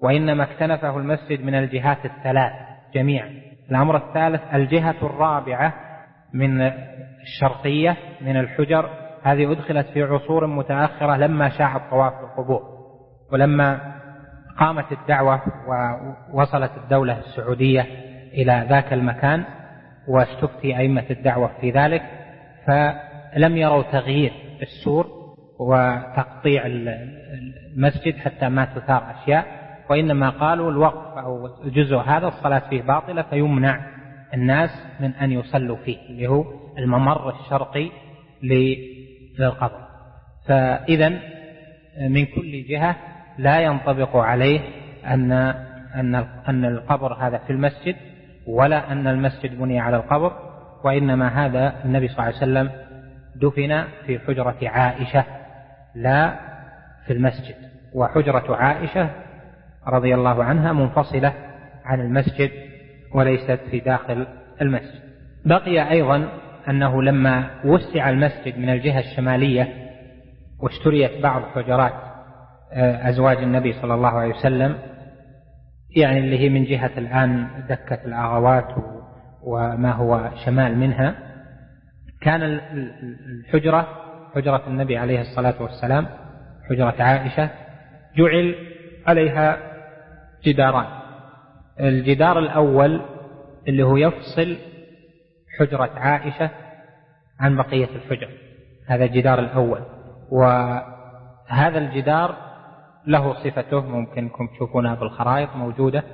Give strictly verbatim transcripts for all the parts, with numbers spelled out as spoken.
وإنما اكتنفه المسجد من الجهات الثلاث جميعا. الأمر الثالث الجهة الرابعة من الشرقية من الحجر، هذه أدخلت في عصور متأخرة لما شاع الطواف بالقبور، ولما قامت الدعوة ووصلت الدولة السعودية إلى ذاك المكان واستفتي أئمة الدعوة في ذلك، فلم يروا تغيير السور وتقطيع المسجد حتى ما تثار أشياء، وإنما قالوا الوقف أو الجزء هذا الصلاة فيه باطلة فيمنع الناس من أن يصلوا فيه، اللي هو الممر الشرقي للقبر. فإذا من كل جهة لا ينطبق عليه أن أن أن القبر هذا في المسجد، ولا أن المسجد بني على القبر، وإنما هذا النبي صلى الله عليه وسلم دفن في حجرة عائشة لا في المسجد، وحجرة عائشة رضي الله عنها منفصلة عن المسجد وليست في داخل المسجد. بقي أيضا أنه لما وسع المسجد من الجهة الشمالية واشتريت بعض حجرات أزواج النبي صلى الله عليه وسلم، يعني اللي هي من جهة الآن دكة الأغوات وما هو شمال منها، كان الحجرة حجرة النبي عليه الصلاة والسلام حجرة عائشة جعل عليها جداران. الجدار الأول اللي هو يفصل حجرة عائشة عن بقية الحجر، هذا الجدار الأول، وهذا الجدار له صفته ممكنكم تشوفونها بالخرائط موجودة.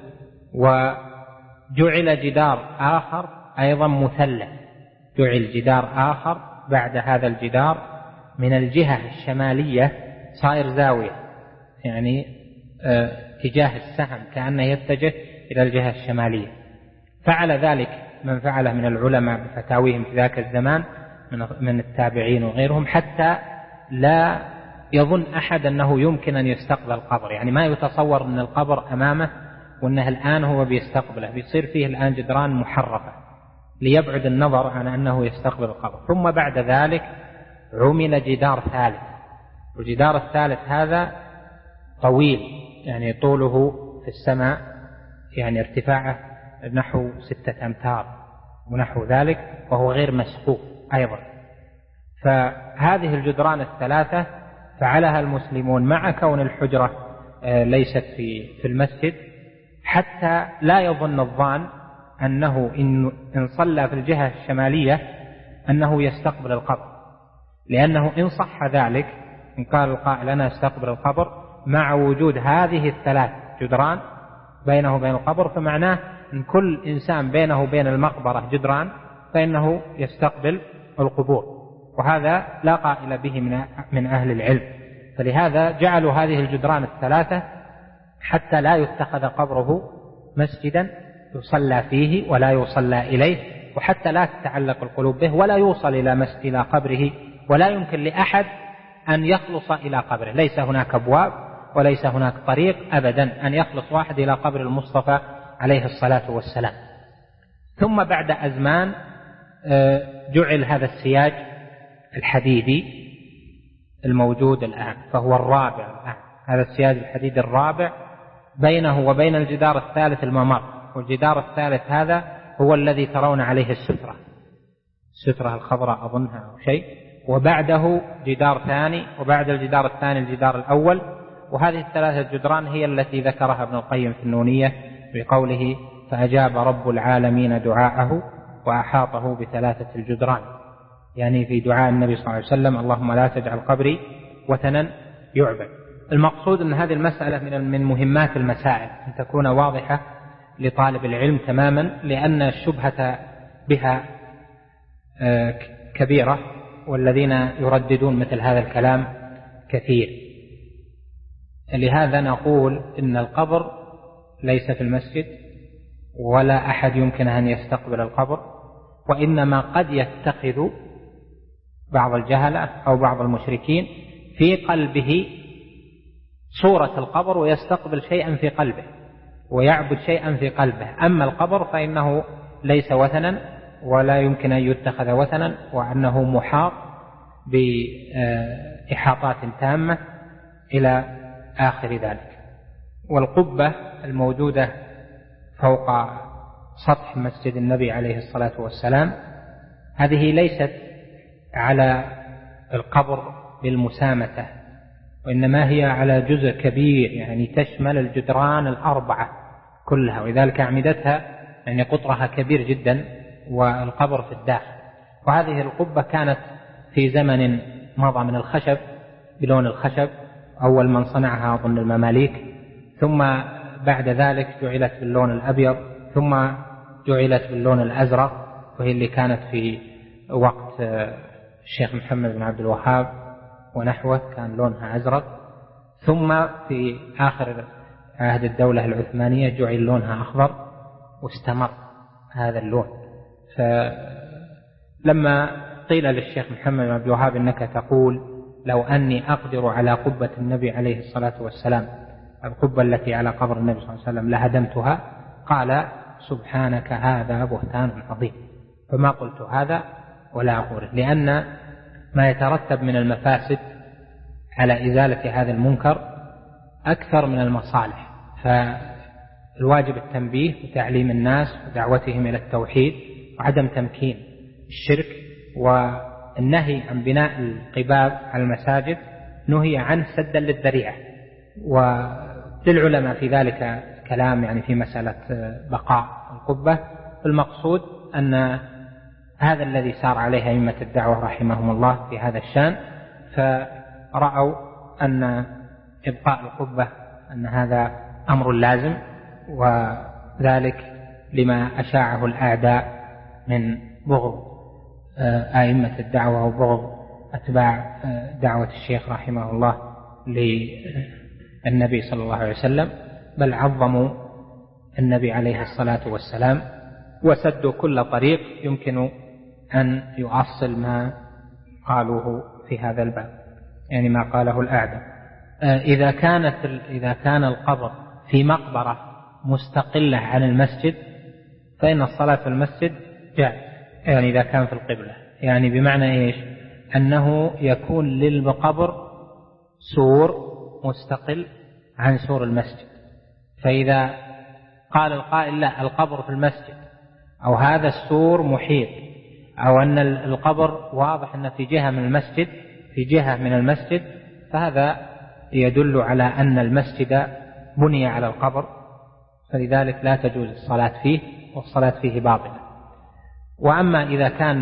وجعل جدار آخر أيضا مثلث، جعل جدار آخر بعد هذا الجدار من الجهة الشمالية صائر زاوية، يعني اه تجاه السهم كأنه يتجه إلى الجهة الشمالية. فعل ذلك من فعله من العلماء بفتاويهم في ذاك الزمان من التابعين وغيرهم، حتى لا يظن أحد أنه يمكن أن يستقبل القبر، يعني ما يتصور أن القبر أمامه وأنه الآن هو بيستقبله، بيصير فيه الآن جدران محرفة ليبعد النظر عن أنه يستقبل القبر. ثم بعد ذلك عمل جدار ثالث، والجدار الثالث هذا طويل، يعني طوله في السماء يعني ارتفاعه نحو ستة أمتار ونحو ذلك، وهو غير مسقوف أيضا. فهذه الجدران الثلاثة فعلها المسلمون مع كون الحجرة ليست في في المسجد، حتى لا يظن الظان أنه إن صلى في الجهة الشمالية أنه يستقبل القبر، لأنه إن صح ذلك إن قال القائل أنا استقبل القبر مع وجود هذه الثلاث جدران بينه وبين القبر، فمعناه أن كل إنسان بينه وبين المقبرة جدران فإنه يستقبل القبور، وهذا لا قائل به من أهل العلم. فلهذا جعلوا هذه الجدران الثلاثة حتى لا يتخذ قبره مسجدا يصلى فيه ولا يصلى إليه، وحتى لا تتعلق القلوب به ولا يوصل إلى مسجد إلى قبره، ولا يمكن لأحد أن يخلص إلى قبره، ليس هناك أبواب وليس هناك طريق أبدا أن يخلص واحد إلى قبر المصطفى عليه الصلاة والسلام. ثم بعد أزمان جعل هذا السياج الحديدي الموجود الآن، فهو الرابع الآن، هذا السياج الحديدي الرابع بينه وبين الجدار الثالث الممر، والجدار الثالث هذا هو الذي ترون عليه السترة السترة الخضراء أظنها أو شيء، وبعده جدار ثاني، وبعد الجدار الثاني الجدار الأول. وهذه الثلاثة جدران هي التي ذكرها ابن القيم في النونية بقوله فأجاب رب العالمين دعاءه وأحاطه بثلاثة الجدران، يعني في دعاء النبي صلى الله عليه وسلم اللهم لا تجعل قبري وثنا يعبد. المقصود أن هذه المسألة من مهمات المسائل أن تكون واضحة لطالب العلم تماما، لأن الشبهة بها كبيرة، والذين يرددون مثل هذا الكلام كثير. لهذا نقول إن القبر ليس في المسجد، ولا أحد يمكن أن يستقبل القبر، وإنما قد يتخذ بعض الجهلة أو بعض المشركين في قلبه صورة القبر ويستقبل شيئا في قلبه ويعبد شيئا في قلبه. أما القبر فإنه ليس وثنا ولا يمكن أن يتخذ وثنا، وأنه محاط بإحاطات تامة إلى آخر ذلك. والقبة الموجودة فوق سطح مسجد النبي عليه الصلاة والسلام هذه ليست على القبر بالمسامة، وإنما هي على جزء كبير يعني تشمل الجدران الأربعة كلها، ولذلك أعمدتها يعني قطرها كبير جدا والقبر في الداخل. وهذه القبة كانت في زمن مضى من الخشب بلون الخشب، أول من صنعها أظن المماليك، ثم بعد ذلك جعلت باللون الأبيض، ثم جعلت باللون الأزرق، وهي اللي كانت في وقت الشيخ محمد بن عبد الوهاب ونحوه كان لونها أزرق، ثم في آخر عهد الدولة العثمانية جعل لونها أخضر واستمر هذا اللون. فلما قيل للشيخ محمد بن عبد الوهاب إنك تقول لو أني أقدر على قبة النبي عليه الصلاة والسلام، القبة التي على قبر النبي صلى الله عليه وسلم، لهدمتها، قال سبحانك هذا بهتان عظيم، فما قلت هذا ولا أقول، لأن ما يترتب من المفاسد على إزالة هذا المنكر أكثر من المصالح، فالواجب التنبيه وتعليم الناس ودعوتهم إلى التوحيد وعدم تمكين الشرك. والنهي عن بناء القباب على المساجد نهي عنه سدا للذريعة، وللعلماء في ذلك كلام يعني في مسألة بقاء القبة. المقصود أن هذا الذي سار عليه أئمة الدعوة رحمهم الله في هذا الشان، فرأوا أن إبقاء القبة أن هذا أمر لازم، وذلك لما أشاعه الأعداء من بغض أئمة الدعوة وبغض أتباع دعوة الشيخ رحمه الله للنبي صلى الله عليه وسلم، بل عظموا النبي عليه الصلاة والسلام وسدوا كل طريق يمكن أن يؤصل ما قالوه في هذا الباب، يعني ما قاله الأعداء. إذا كانت إذا كان القبر في مقبرة مستقلة عن المسجد فإن الصلاة في المسجد جائز، يعني إذا كان في القبلة، يعني بمعنى إيش؟ أنه يكون للقبر سور مستقل عن سور المسجد. فإذا قال القائل لا القبر في المسجد، أو هذا السور محيط، أو أن القبر واضح أن في جهة من المسجد في جهة من المسجد، فهذا يدل على أن المسجد بني على القبر، فلذلك لا تجوز الصلاة فيه، والصلاة فيه باطلة. وأما إذا كان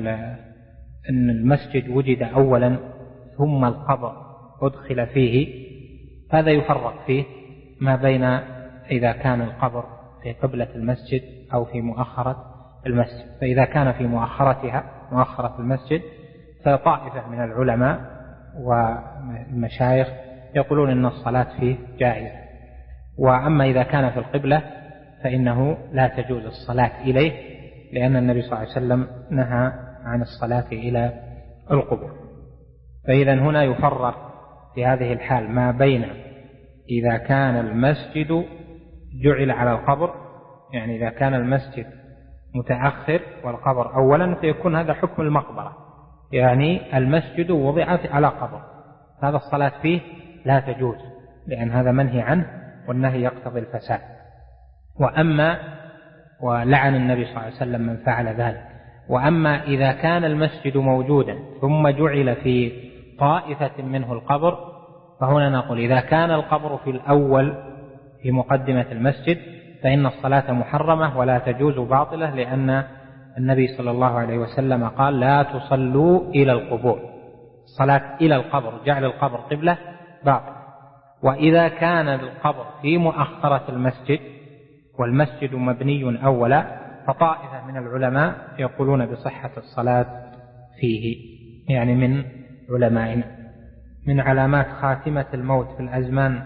أن المسجد وجد أولا ثم القبر أدخل فيه، هذا يفرق فيه ما بين إذا كان القبر في قبلة المسجد أو في مؤخرة المسجد. فإذا كان في مؤخرتها مؤخرة المسجد فطائفة من العلماء والمشايخ يقولون أن الصلاة فيه جائزة. وأما إذا كان في القبلة فإنه لا تجوز الصلاة إليه، لأن النبي صلى الله عليه وسلم نهى عن الصلاة إلى القبور. فإذا هنا يفرق في هذه الحال ما بين إذا كان المسجد جعل على القبر، يعني إذا كان المسجد متأخر والقبر أولا فيكون هذا حكم المقبرة، يعني المسجد وضع على قبر، هذا الصلاة فيه لا تجوز، لأن هذا منهي عنه والنهي يقتضي الفساد. وأما ولعن النبي صلى الله عليه وسلم من فعل ذلك. وأما إذا كان المسجد موجودا ثم جعل في طائفة منه القبر، فهنا نقول إذا كان القبر في الأول في مقدمة المسجد فإن الصلاة محرمة ولا تجوز باطلة، لأن النبي صلى الله عليه وسلم قال لا تصلوا إلى القبور، الصلاة إلى القبر جعل القبر قبلة باطل. وإذا كان القبر في مؤخرة المسجد والمسجد مبني أولا، فطائفة من العلماء يقولون بصحة الصلاة فيه، يعني من علمائنا. من علامات خاتمة الموت في الأزمان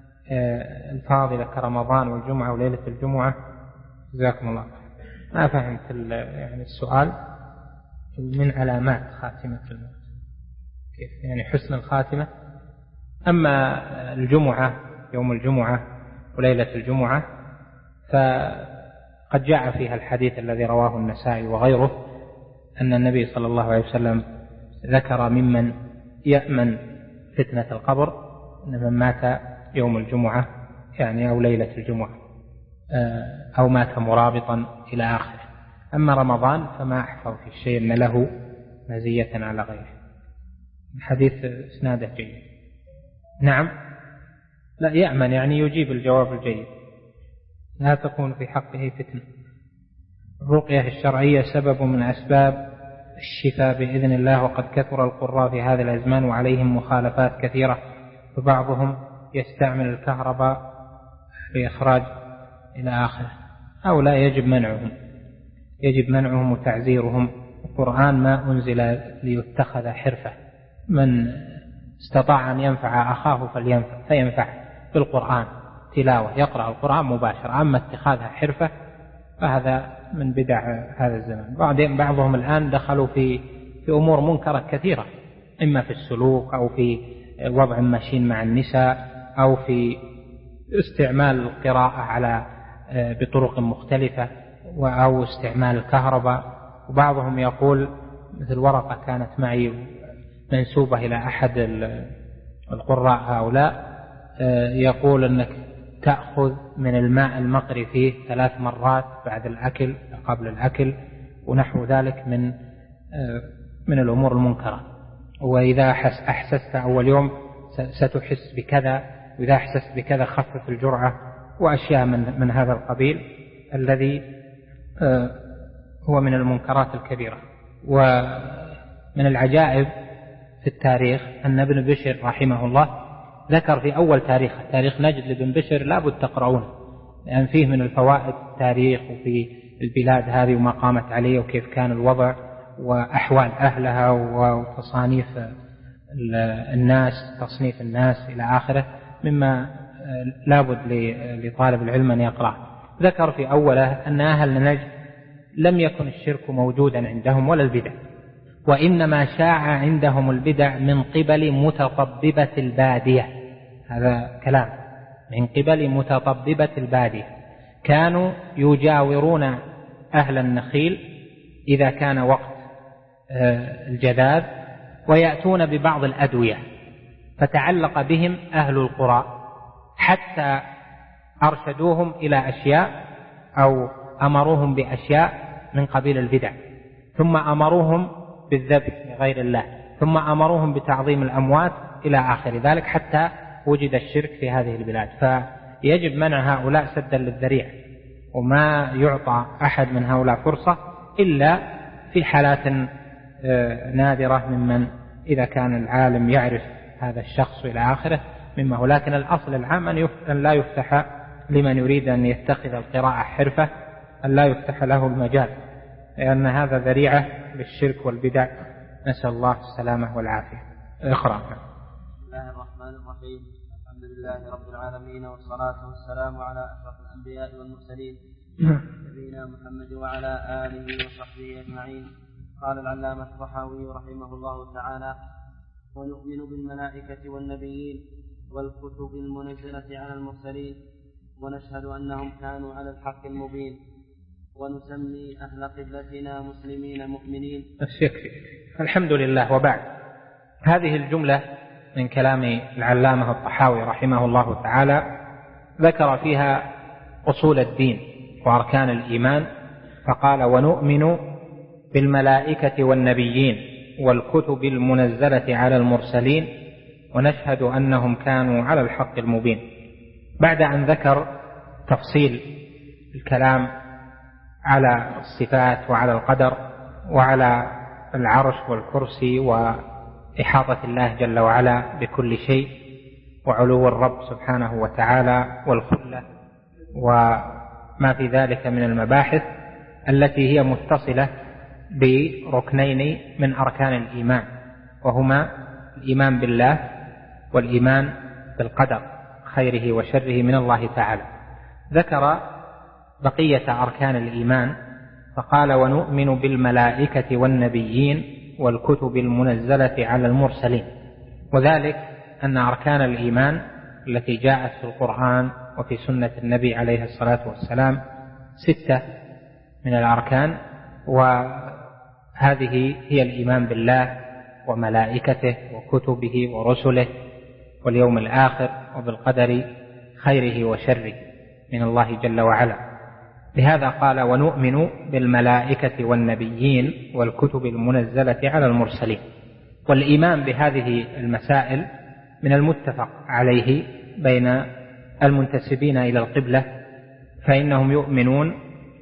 الفاضلة كرمضان والجمعة وليلة الجمعة. جزاكم الله. ما فهمت يعني السؤال. من علامات خاتمة الموت كيف يعني حسن الخاتمة؟ أما الجمعة يوم الجمعة وليلة الجمعة فقد جاء فيها الحديث الذي رواه النسائي وغيره أن النبي صلى الله عليه وسلم ذكر ممن يأمن فتنة القبر أن من مات يوم الجمعة يعني أو ليلة الجمعة أو مات مرابطا إلى آخره. أما رمضان فما أحفظ في الشيء أن له مزية على غيره. الحديث إسناده جيد. نعم، لا يأمن يعني يجيب الجواب الجيد، لا تكون في حقه فتنة. الرقية الشرعية سبب من أسباب الشفاء بإذن الله، وقد كثر القراء في هذا الأزمان وعليهم مخالفات كثيرة، فبعضهم يستعمل الكهرباء لإخراج إلى آخره. هؤلاء يجب منعهم، يجب منعهم وتعزيرهم. القرآن ما أنزل ليتخذ حرفة، من استطاع أن ينفع أخاه فلينفع فينفع بالقرآن تلاوة، يقرأ القرآن مباشرة. أما اتخاذها حرفة فهذا من بدع هذا الزمان. بعدين بعضهم الآن دخلوا في في أمور منكرة كثيرة، إما في السلوك أو في وضع ماشين مع النساء أو في استعمال القراءة على بطرق مختلفة أو استعمال الكهرباء. وبعضهم يقول، مثل ورقة كانت معي منسوبة إلى أحد القراء هؤلاء، يقول أنك تأخذ من الماء المقري فيه ثلاث مرات بعد الأكل قبل الأكل ونحو ذلك من من الأمور المنكرة. وإذا أحسست أول يوم ستحس بكذا، وإذا أحسست بكذا خفف الجرعة، وأشياء من من هذا القبيل الذي هو من المنكرات الكبيرة. ومن العجائب في التاريخ أن ابن بشر رحمه الله ذكر في أول تاريخ تاريخ نجد لابن بشر، لا بد تقرؤونه لأن فيه من الفوائد التاريخ وفي البلاد هذه وما قامت عليه وكيف كان الوضع وأحوال أهلها وتصانيف الناس، تصنيف الناس إلى آخره، مما لا بد لطالب العلم أن يقرأ. ذكر في أوله أن أهل نجد لم يكن الشرك موجودا عندهم ولا البدع، وإنما شاع عندهم البدع من قبل متطببة البادية. هذا كلام من قبل متطببة البادية، كانوا يجاورون أهل النخيل إذا كان وقت الجذاذ ويأتون ببعض الأدوية، فتعلق بهم أهل القرى حتى أرشدوهم إلى أشياء أو أمروهم بأشياء من قبيل البدع، ثم أمروهم بالذبح لغير الله، ثم أمروهم بتعظيم الأموات إلى آخر ذلك، حتى وجد الشرك في هذه البلاد. فيجب منع هؤلاء سدا للذريع، وما يعطى أحد من هؤلاء فرصة إلا في حالات نادرة، ممن إذا كان العالم يعرف هذا الشخص إلى آخره مما هو. لكن الأصل العام أن لا يفتح لمن يريد أن يتخذ القراءة حرفة، أن لا يفتح له المجال، لأن هذا ذريعة للشرك والبدع، نسأل الله السلامة والعافية. اقرأ. بسم الله الرحمن الرحيم. الحمد لله رب العالمين، والصلاة والسلام على أشرف الأنبياء والمرسلين نبينا محمد وعلى آله وصحبه أجمعين. قال العلامة الطحاوي رحمه الله تعالى: ونؤمن بالملائكة والنبيين والكتب المنزلة على المرسلين، ونشهد أنهم كانوا على الحق المبين، ونسمي أهل قبلتنا مسلمين مؤمنين. يكفي. الحمد لله. وبعد، هذه الجملة من كلام العلامة الطحاوي رحمه الله تعالى ذكر فيها أصول الدين وأركان الإيمان، فقال: ونؤمن بالملائكة والنبيين والكتب المنزلة على المرسلين، ونشهد أنهم كانوا على الحق المبين. بعد أن ذكر تفصيل الكلام على الصفات وعلى القدر وعلى العرش والكرسي وإحاطة الله جل وعلا بكل شيء وعلو الرب سبحانه وتعالى والخلة وما في ذلك من المباحث التي هي متصلة بركنين من أركان الإيمان، وهما الإيمان بالله والإيمان بالقدر خيره وشره من الله تعالى. ذكر بقية أركان الإيمان فقال: ونؤمن بالملائكة والنبيين والكتب المنزلة على المرسلين. وذلك أن أركان الإيمان التي جاءت في القرآن وفي سنة النبي عليه الصلاة والسلام ستة من الأركان، وهذه هي الإيمان بالله وملائكته وكتبه ورسله واليوم الآخر وبالقدر خيره وشره من الله جل وعلا. لهذا قال: ونؤمن بالملائكة والنبيين والكتب المنزلة على المرسلين. والإيمان بهذه المسائل من المتفق عليه بين المنتسبين إلى القبلة، فإنهم يؤمنون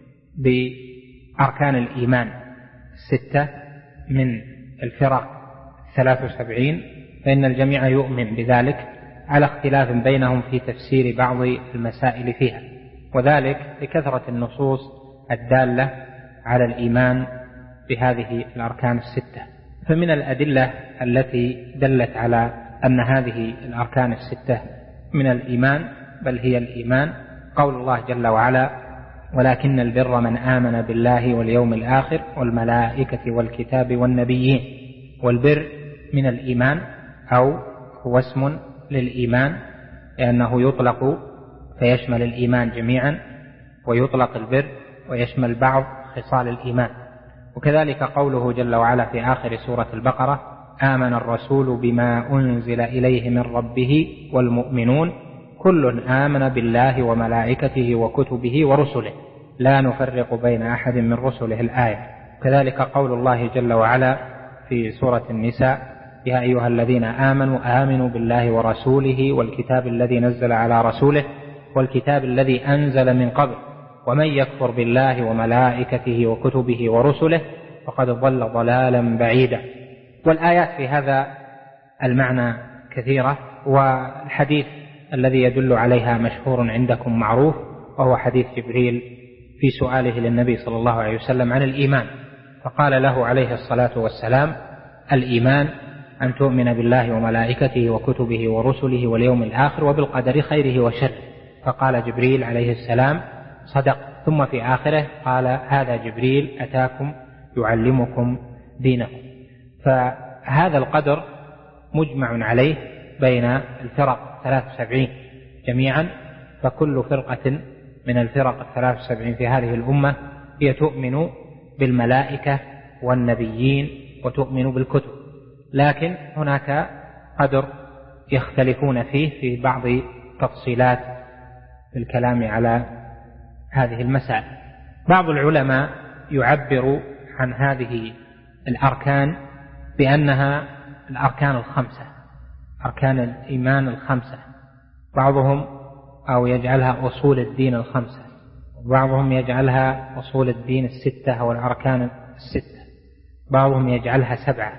بأركان الإيمان الستة من الفرق الثلاث وسبعين، فإن الجميع يؤمن بذلك على اختلاف بينهم في تفسير بعض المسائل فيها، وذلك لكثرة النصوص الدالة على الإيمان بهذه الأركان الستة. فمن الأدلة التي دلت على أن هذه الأركان الستة من الإيمان بل هي الإيمان قول الله جل وعلا: ولكن البر من آمن بالله واليوم الآخر والملائكة والكتاب والنبيين. والبر من الإيمان أو هو اسم للإيمان، لأنه يطلق فيشمل الإيمان جميعا، ويطلق البر ويشمل بعض خصال الإيمان. وكذلك قوله جل وعلا في آخر سورة البقرة: آمن الرسول بما أنزل إليه من ربه والمؤمنون كل آمن بالله وملائكته وكتبه ورسله لا نفرق بين أحد من رسله الآية. كذلك قول الله جل وعلا في سورة النساء: يا أيها الذين آمنوا آمنوا بالله ورسوله والكتاب الذي نزل على رسوله والكتاب الذي أنزل من قبل ومن يكفر بالله وملائكته وكتبه ورسله فقد ضل ضلالا بعيدا. والآيات في هذا المعنى كثيرة، والحديث الذي يدل عليها مشهور عندكم معروف، وهو حديث جبريل في سؤاله للنبي صلى الله عليه وسلم عن الإيمان، فقال له عليه الصلاة والسلام: الإيمان أن تؤمن بالله وملائكته وكتبه ورسله واليوم الآخر وبالقدر خيره وشره. فقال جبريل عليه السلام: صدق. ثم في آخره قال: هذا جبريل أتاكم يعلمكم دينكم. فهذا القدر مجمع عليه بين الفرق الثلاث وسبعين جميعا، فكل فرقة من الفرق الثلاث وسبعين في هذه الأمة هي تؤمن بالملائكة والنبيين وتؤمن بالكتب، لكن هناك قدر يختلفون فيه في بعض تفصيلات الكلام على هذه المسائل. بعض العلماء يعبر عن هذه الأركان بأنها الأركان الخمسة، أركان الإيمان الخمسة، بعضهم أو يجعلها أصول الدين الخمسة، وبعضهم يجعلها أصول الدين الستة أو الأركان الستة، بعضهم يجعلها سبعة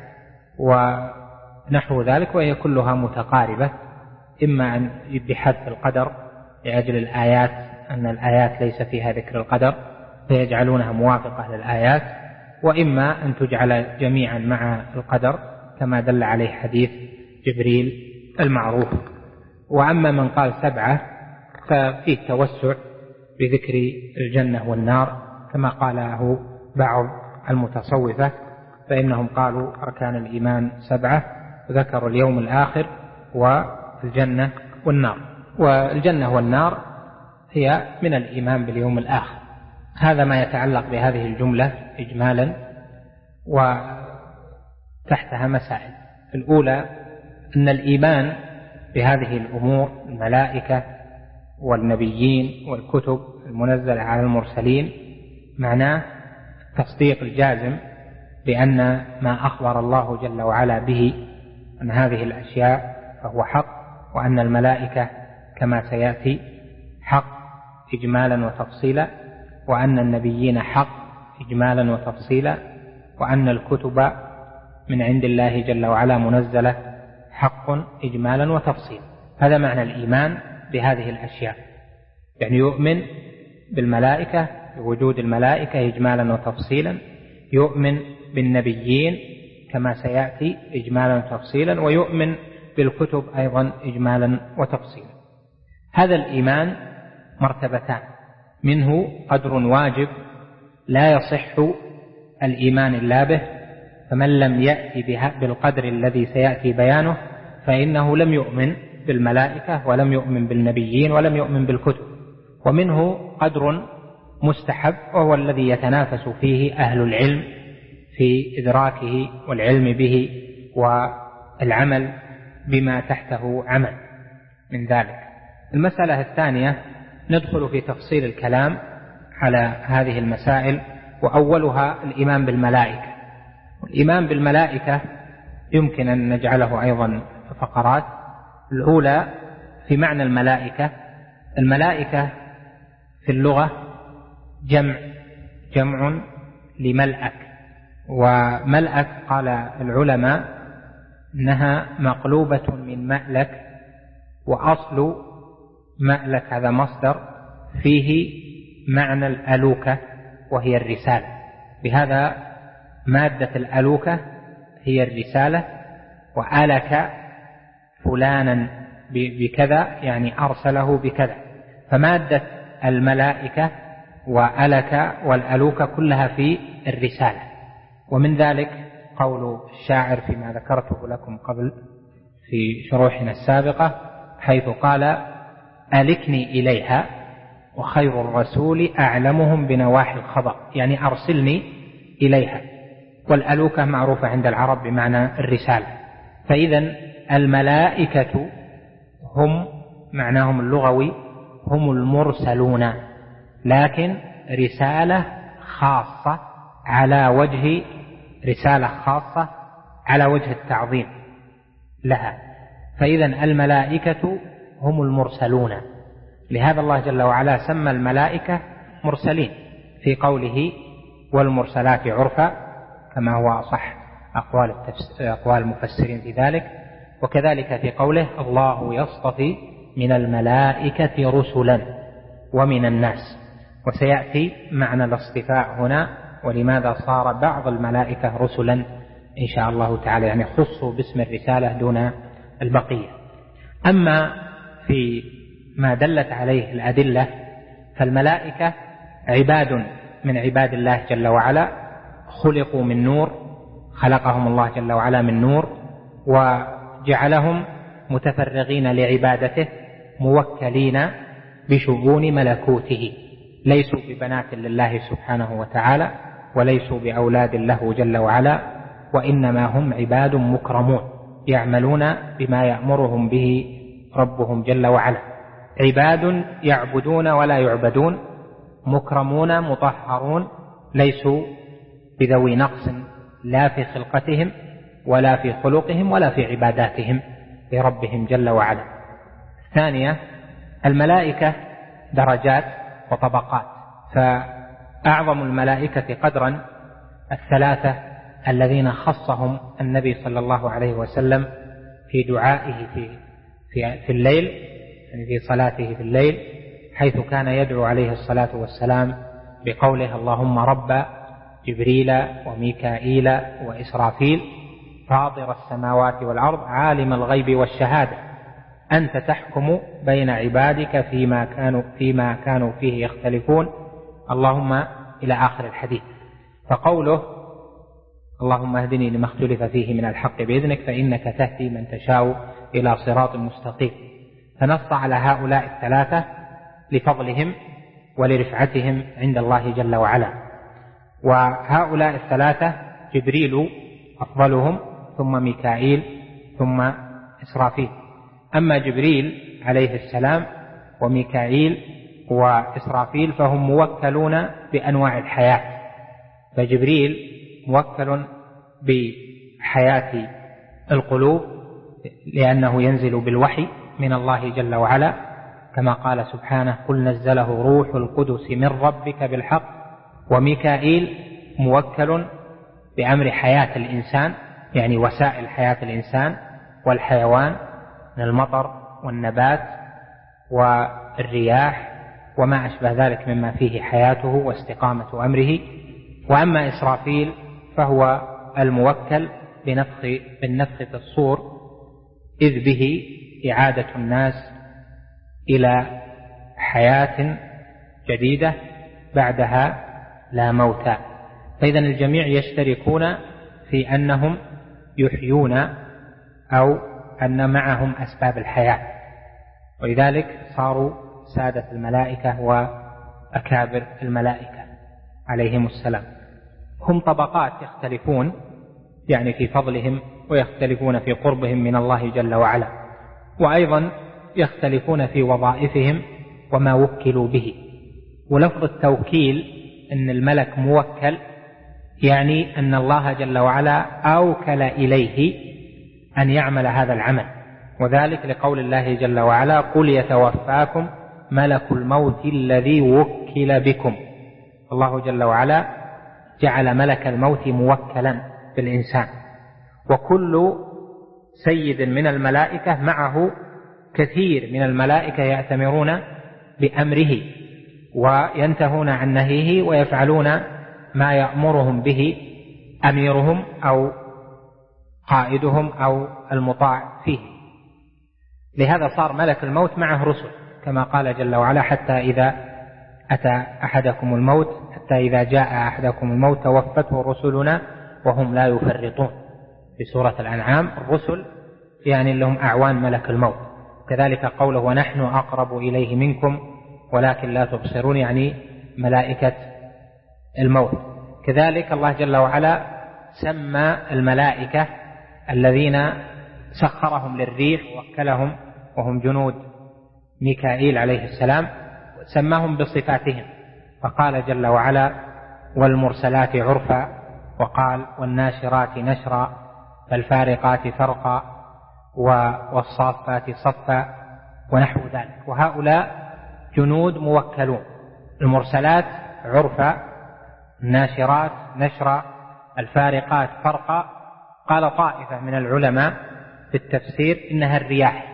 ونحو ذلك، وهي كلها متقاربة، إما أن بحذف القدر لأجل الآيات أن الآيات ليس فيها ذكر القدر فيجعلونها موافقة للآيات، وإما أن تجعل جميعا مع القدر كما دل عليه حديث جبريل المعروف. وأما من قال سبعة ففيه توسع بذكر الجنة والنار كما قاله بعض المتصوفة، فإنهم قالوا أركان الإيمان سبعة، ذكروا اليوم الآخر والجنة والنار، والجنة والنار هي من الإيمان باليوم الآخر. هذا ما يتعلق بهذه الجملة إجمالا، وتحتها مسائل. الأولى أن الإيمان بهذه الأمور الملائكة والنبيين والكتب المنزلة على المرسلين معناه تصديق الجازم بأن ما أخبر الله جل وعلا به عن هذه الأشياء فهو حق، وأن الملائكة كما سيأتي حق إجمالا وتفصيلا، وأن النبيين حق إجمالا وتفصيلا، وأن الكتب من عند الله جل وعلا منزلة حق إجمالا وتفصيلا. هذا معنى الإيمان بهذه الأشياء، يعني يؤمن بالملائكة بوجود الملائكة إجمالا وتفصيلا، يؤمن بالنبيين كما سيأتي إجمالا وتفصيلا، ويؤمن بالكتب أيضا إجمالا وتفصيلا. هذا الإيمان مرتبتان، منه قدر واجب لا يصح الإيمان إلا به، فمن لم يأتي بالقدر الذي سيأتي بيانه فإنه لم يؤمن بالملائكة ولم يؤمن بالنبيين ولم يؤمن بالكتب. ومنه قدر مستحب، وهو الذي يتنافس فيه أهل العلم في إدراكه والعلم به والعمل بما تحته عمل من ذلك. المسألة الثانية ندخل في تفصيل الكلام على هذه المسائل، وأولها الإيمان بالملائكة. الإيمان بالملائكة يمكن أن نجعله أيضا فقرات. الأولى في معنى الملائكة. الملائكة في اللغة جمع جمع لملأك، وملأك قال العلماء إنها مقلوبة من مألك، وأصل مألك هذا مصدر فيه معنى الألوكة وهي الرسالة، بهذا مادة الألوكة هي الرسالة. وألك فلانا بكذا يعني أرسله بكذا، فمادة الملائكة وألك والألوكة كلها في الرسالة. ومن ذلك قول الشاعر فيما ذكرته لكم قبل في شروحنا السابقة، حيث قال: ألكني إليها وخير الرسول أعلمهم بنواحي الخبر، يعني أرسلني إليها. والألوكة معروفة عند العرب بمعنى الرسالة. فإذا الملائكة هم معناهم اللغوي هم المرسلون، لكن رسالة خاصة على وجه رسالة خاصة على وجه التعظيم لها. فإذا الملائكة هم المرسلون، لهذا الله جل وعلا سمى الملائكة مرسلين في قوله: والمرسلات عرفا، كما هو أصح أقوال, أقوال المفسرين في ذلك. وكذلك في قوله: الله يصطفي من الملائكة رسلا ومن الناس. وسيأتي معنى الاصطفاء هنا، ولماذا صار بعض الملائكة رسلا إن شاء الله تعالى، يعني خصوا باسم الرسالة دون البقية. أما في ما دلت عليه الأدلة فالملائكة عباد من عباد الله جل وعلا، خلقوا من نور، خلقهم الله جل وعلا من نور، وجعلهم متفرغين لعبادته موكلين بشؤون ملكوته، ليسوا ببنات لله سبحانه وتعالى، وليسوا بأولاد له جل وعلا، وإنما هم عباد مكرمون يعملون بما يأمرهم به ربهم جل وعلا، عباد يعبدون ولا يعبدون، مكرمون مطهرون، ليسوا بذوي نقص لا في خلقتهم ولا في خلقهم ولا في عباداتهم لربهم جل وعلا. ثانية، الملائكة درجات وطبقات، فأعظم الملائكة قدرا الثلاثة الذين خصهم النبي صلى الله عليه وسلم في دعائه في, في, في الليل، يعني في صلاته في الليل، حيث كان يدعو عليه الصلاة والسلام بقوله: اللهم رب جبريل وميكائيل وإسرافيل فاطر السماوات والأرض عالم الغيب والشهادة أنت تحكم بين عبادك فيما كانوا, فيما كانوا فيه يختلفون اللهم إلى آخر الحديث. فقوله: اللهم اهدني لما اختلف فيه من الحق بإذنك فإنك تهدي من تشاء إلى صراط مستقيم، فنص على هؤلاء الثلاثة لفضلهم ولرفعتهم عند الله جل وعلا. وهؤلاء الثلاثة جبريل أفضلهم، ثم ميكائيل، ثم إسرافيل. أما جبريل عليه السلام وميكائيل وإسرافيل فهم موكلون بأنواع الحياة، فجبريل موكل بحياة القلوب لأنه ينزل بالوحي من الله جل وعلا، كما قال سبحانه: قل نزله روح القدس من ربك بالحق. وميكائيل موكل بأمر حياة الإنسان، يعني وسائل حياة الإنسان والحيوان من المطر والنبات والرياح وما أشبه ذلك مما فيه حياته واستقامة أمره. وأما إسرافيل فهو الموكل بنفخ بالنفخ في الصور، إذ به إعادة الناس إلى حياة جديدة بعدها لا موت. فإذا الجميع يشتركون في أنهم يحيون أو أن معهم أسباب الحياة، ولذلك صاروا سادة الملائكة وأكابر الملائكة عليهم السلام. هم طبقات يختلفون يعني في فضلهم، ويختلفون في قربهم من الله جل وعلا. وأيضا يختلفون في وظائفهم وما وكلوا به. ولفظ التوكيل أن الملك موكل يعني أن الله جل وعلا أوكل إليه أن يعمل هذا العمل، وذلك لقول الله جل وعلا قل يتوفاكم ملك الموت الذي وكل بكم. الله جل وعلا جعل ملك الموت موكلا بالإنسان. وكل سيد من الملائكة معه كثير من الملائكة يأتمرون بأمره وينتهون عن نهيه ويفعلون ما يأمرهم به أميرهم أو قائدهم أو المطاع فيه. لهذا صار ملك الموت معه رسل كما قال جل وعلا حتى إذا أتى أحدكم الموت حتى إذا جاء أحدكم الموت توفته رسلنا وهم لا يفرطون في سورة الأنعام. الرسل يعني لهم أعوان ملك الموت. كذلك قوله ونحن أقرب إليه منكم ولكن لا تبصرون يعني ملائكة الموت. كذلك الله جل وعلا سمى الملائكة الذين سخرهم للريح ووكلهم وهم جنود ميكائيل عليه السلام سماهم بصفاتهم، فقال جل وعلا والمرسلات عرفا، وقال والناشرات نشرا، فالفارقات فرقا، والصافات صفا، ونحو ذلك. وهؤلاء جنود موكلون. المرسلات عرفا، الناشرات نشرا، الفارقات فرقا. قال طائفة من العلماء في التفسير إنها الرياح،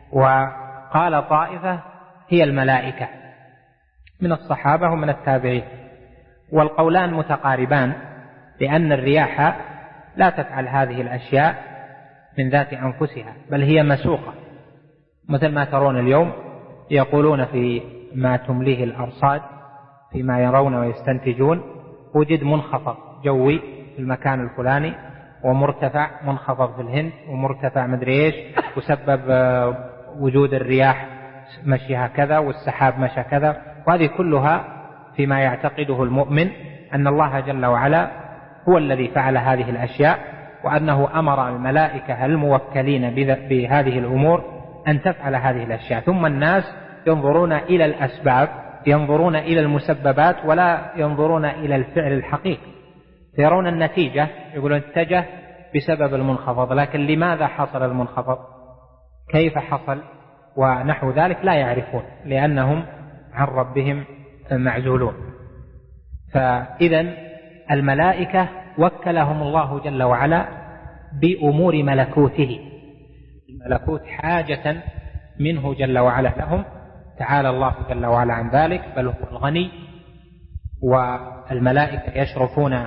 وقال طائفة هي الملائكة من الصحابة ومن التابعين. والقولان متقاربان، لأن الرياح لا تفعل هذه الأشياء من ذات أنفسها بل هي مسوقة، مثل ما ترون اليوم يقولون في ما تمليه الأرصاد فيما يرون ويستنتجون وجد منخفض جوي في المكان الفلاني ومرتفع منخفض في الهند ومرتفع مدري ايش، وسبب وجود الرياح مشيها كذا والسحاب مشى كذا. وهذه كلها فيما يعتقده المؤمن أن الله جل وعلا هو الذي فعل هذه الأشياء، وأنه أمر الملائكة الموكلين بهذه الأمور أن تفعل هذه الأشياء. ثم الناس ينظرون إلى الأسباب، ينظرون إلى المسببات ولا ينظرون إلى الفعل الحقيقي، يرون النتيجة يقولون اتجه بسبب المنخفض، لكن لماذا حصل المنخفض؟ كيف حصل؟ ونحو ذلك لا يعرفون لأنهم عن ربهم معزولون. فإذا الملائكة وكلهم الله جل وعلا بأمور ملكوته، الملكوت حاجة منه جل وعلا لهم، تعالى الله جل وعلا عن ذلك، بل هو الغني. والملائكة يشرفون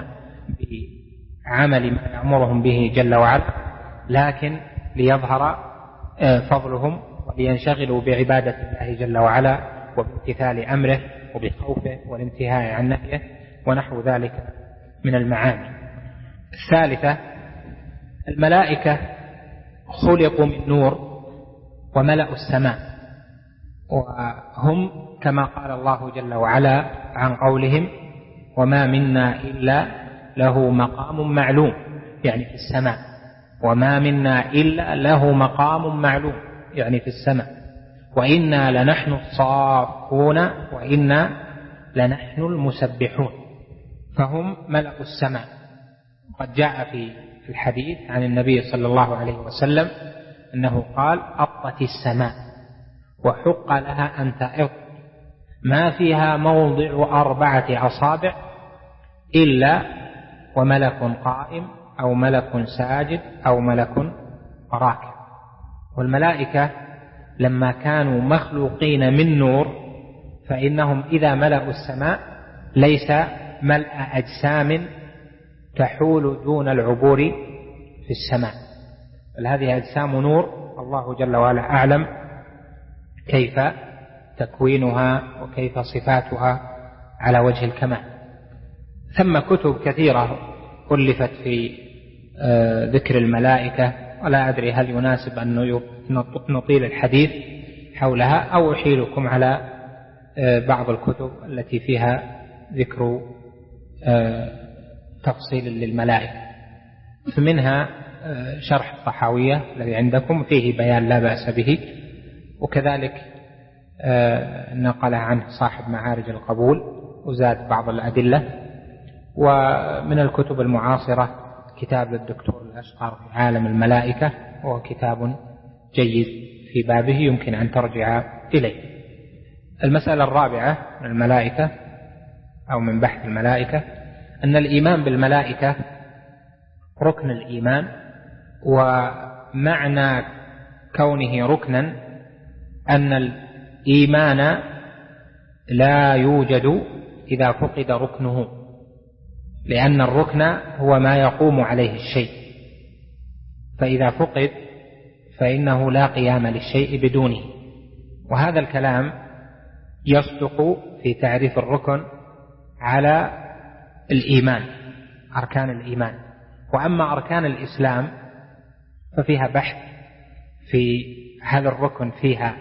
بعمل ما يأمرهم به جل وعلا، لكن ليظهر فضلهم ولينشغلوا بعبادة الله جل وعلا وبامتثال أمره وبخوفه والانتهاء عن نهيه ونحو ذلك من المعاني. الثالثة الملائكة خلقوا من نور وملأوا السماء، وهم كما قال الله جل وعلا عن قولهم وما منا إلا له مقام معلوم، يعني في السماء، وما منا إلا له مقام معلوم يعني في السماء، وإنا لنحن الصافون وإنا لنحن المسبحون. فهم ملأوا السماء. قد جاء في الحديث عن النبي صلى الله عليه وسلم أنه قال أطت السماء وحق لها أن تأط ما فيها موضع أربعة أصابع إلا وملك قائم أو ملك ساجد أو ملك راكع. والملائكة لما كانوا مخلوقين من نور فإنهم إذا ملأوا السماء ليس ملأ أجسام تحول دون العبور في السماء، بل هذه أجسام نور، الله جل وعلا أعلم كيف تكوينها وكيف صفاتها على وجه الكمال. ثم كتب كثيرة ألفت في ذكر الملائكة، ولا أدري هل يناسب أن نطيل الحديث حولها أو أحيلكم على بعض الكتب التي فيها ذكر تفصيل للملائكة. فمنها شرح الطحاوية الذي عندكم فيه بيان لا بأس به، وكذلك نقل عنه صاحب معارج القبول وزاد بعض الأدلة. ومن الكتب المعاصرة كتاب للدكتور الأشقر في عالم الملائكة، وهو كتاب جيد في بابه يمكن أن ترجع إليه. المسألة الرابعة من الملائكة أو من بحث الملائكة أن الإيمان بالملائكة ركن الإيمان، ومعنى كونه ركنا أن الإيمان لا يوجد إذا فقد ركنه، لأن الركن هو ما يقوم عليه الشيء، فإذا فقد فإنه لا قيام للشيء بدونه. وهذا الكلام يصدق في تعريف الركن على الإيمان، أركان الإيمان. وأما أركان الإسلام ففيها بحث في هذا الركن فيها